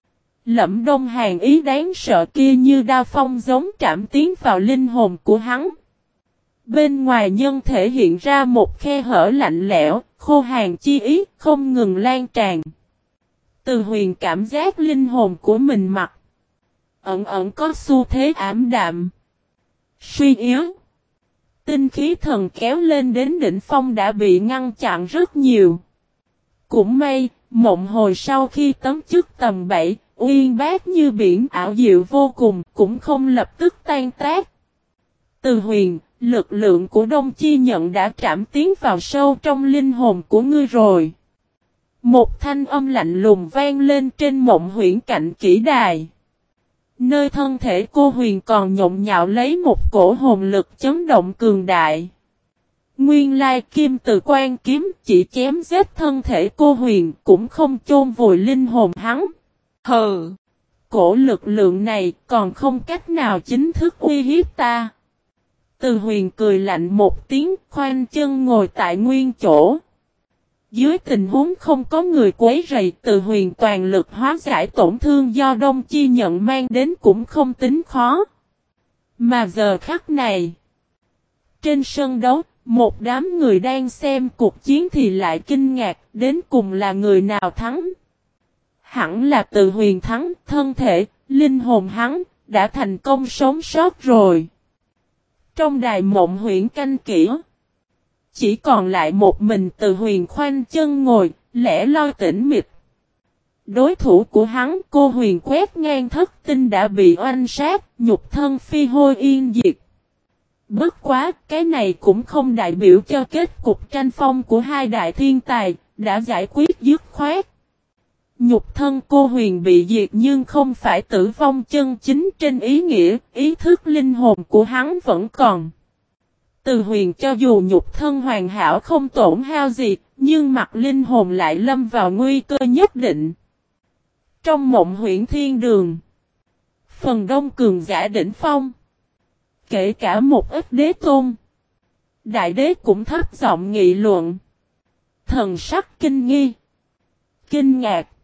Lẫm Đông Hàn ý đáng sợ kia như đao phong giống trảm tiến vào linh hồn của hắn. Bên ngoài nhân thể hiện ra một khe hở lạnh lẽo, khô hàn chi ý, không ngừng lan tràn. Từ Huyền cảm giác linh hồn của mình mặc ẩn ẩn có xu thế ảm đạm, suy yếu. tinh khí thần kéo lên đến đỉnh phong đã bị ngăn chặn rất nhiều. Cũng may, Mộng Hồi sau khi tấn chức tầm bảy, uyên bác như biển ảo diệu vô cùng, cũng không lập tức tan tác. Từ Huyền, lực lượng của Đông Chi Nhận đã trảm tiến vào sâu trong linh hồn của ngươi rồi. Một thanh âm lạnh lùng vang lên trên Mộng Huyễn cạnh kỹ đài. Nơi thân thể cô Huyền còn nhộn nhạo lấy một cổ hồn lực chấn động cường đại. Nguyên lai kim từ quan kiếm chỉ chém giết thân thể cô Huyền cũng không chôn vùi linh hồn hắn. Hừ! Cổ lực lượng này còn không cách nào chính thức uy hiếp ta. Từ Huyền cười lạnh một tiếng, khoanh chân ngồi tại nguyên chỗ. Dưới tình huống không có người quấy rầy, Từ Huyền toàn lực hóa giải tổn thương do Đông Chi Nhận mang đến cũng không tính khó. Mà giờ khắc này, trên sân đấu, một đám người đang xem cuộc chiến thì lại kinh ngạc, đến cùng là người nào thắng. Hẳn là Từ Huyền thắng, thân thể, linh hồn hắn, đã thành công sống sót rồi. Trong đài Mộng Huyễn canh kỹ, chỉ còn lại một mình Từ Huyền khoanh chân ngồi, lẻ loi tĩnh mịch. Đối thủ của hắn, cô Huyền quét ngang thất tinh đã bị oanh sát, nhục thân phi hôi yên diệt. Bất quá, cái này cũng không đại biểu cho kết cục tranh phong của hai đại thiên tài, đã giải quyết dứt khoát. Nhục thân cô Huyền bị diệt nhưng không phải tử vong chân chính trên ý nghĩa, ý thức linh hồn của hắn vẫn còn. Từ Huyền cho dù nhục thân hoàn hảo không tổn hao gì, nhưng mặt linh hồn lại lâm vào nguy cơ nhất định. Trong Mộng Huyễn Thiên Đường, phần đông cường giả đỉnh phong, kể cả một ít đế tôn, đại đế cũng thấp giọng nghị luận. Thần sắc kinh nghi, kinh ngạc,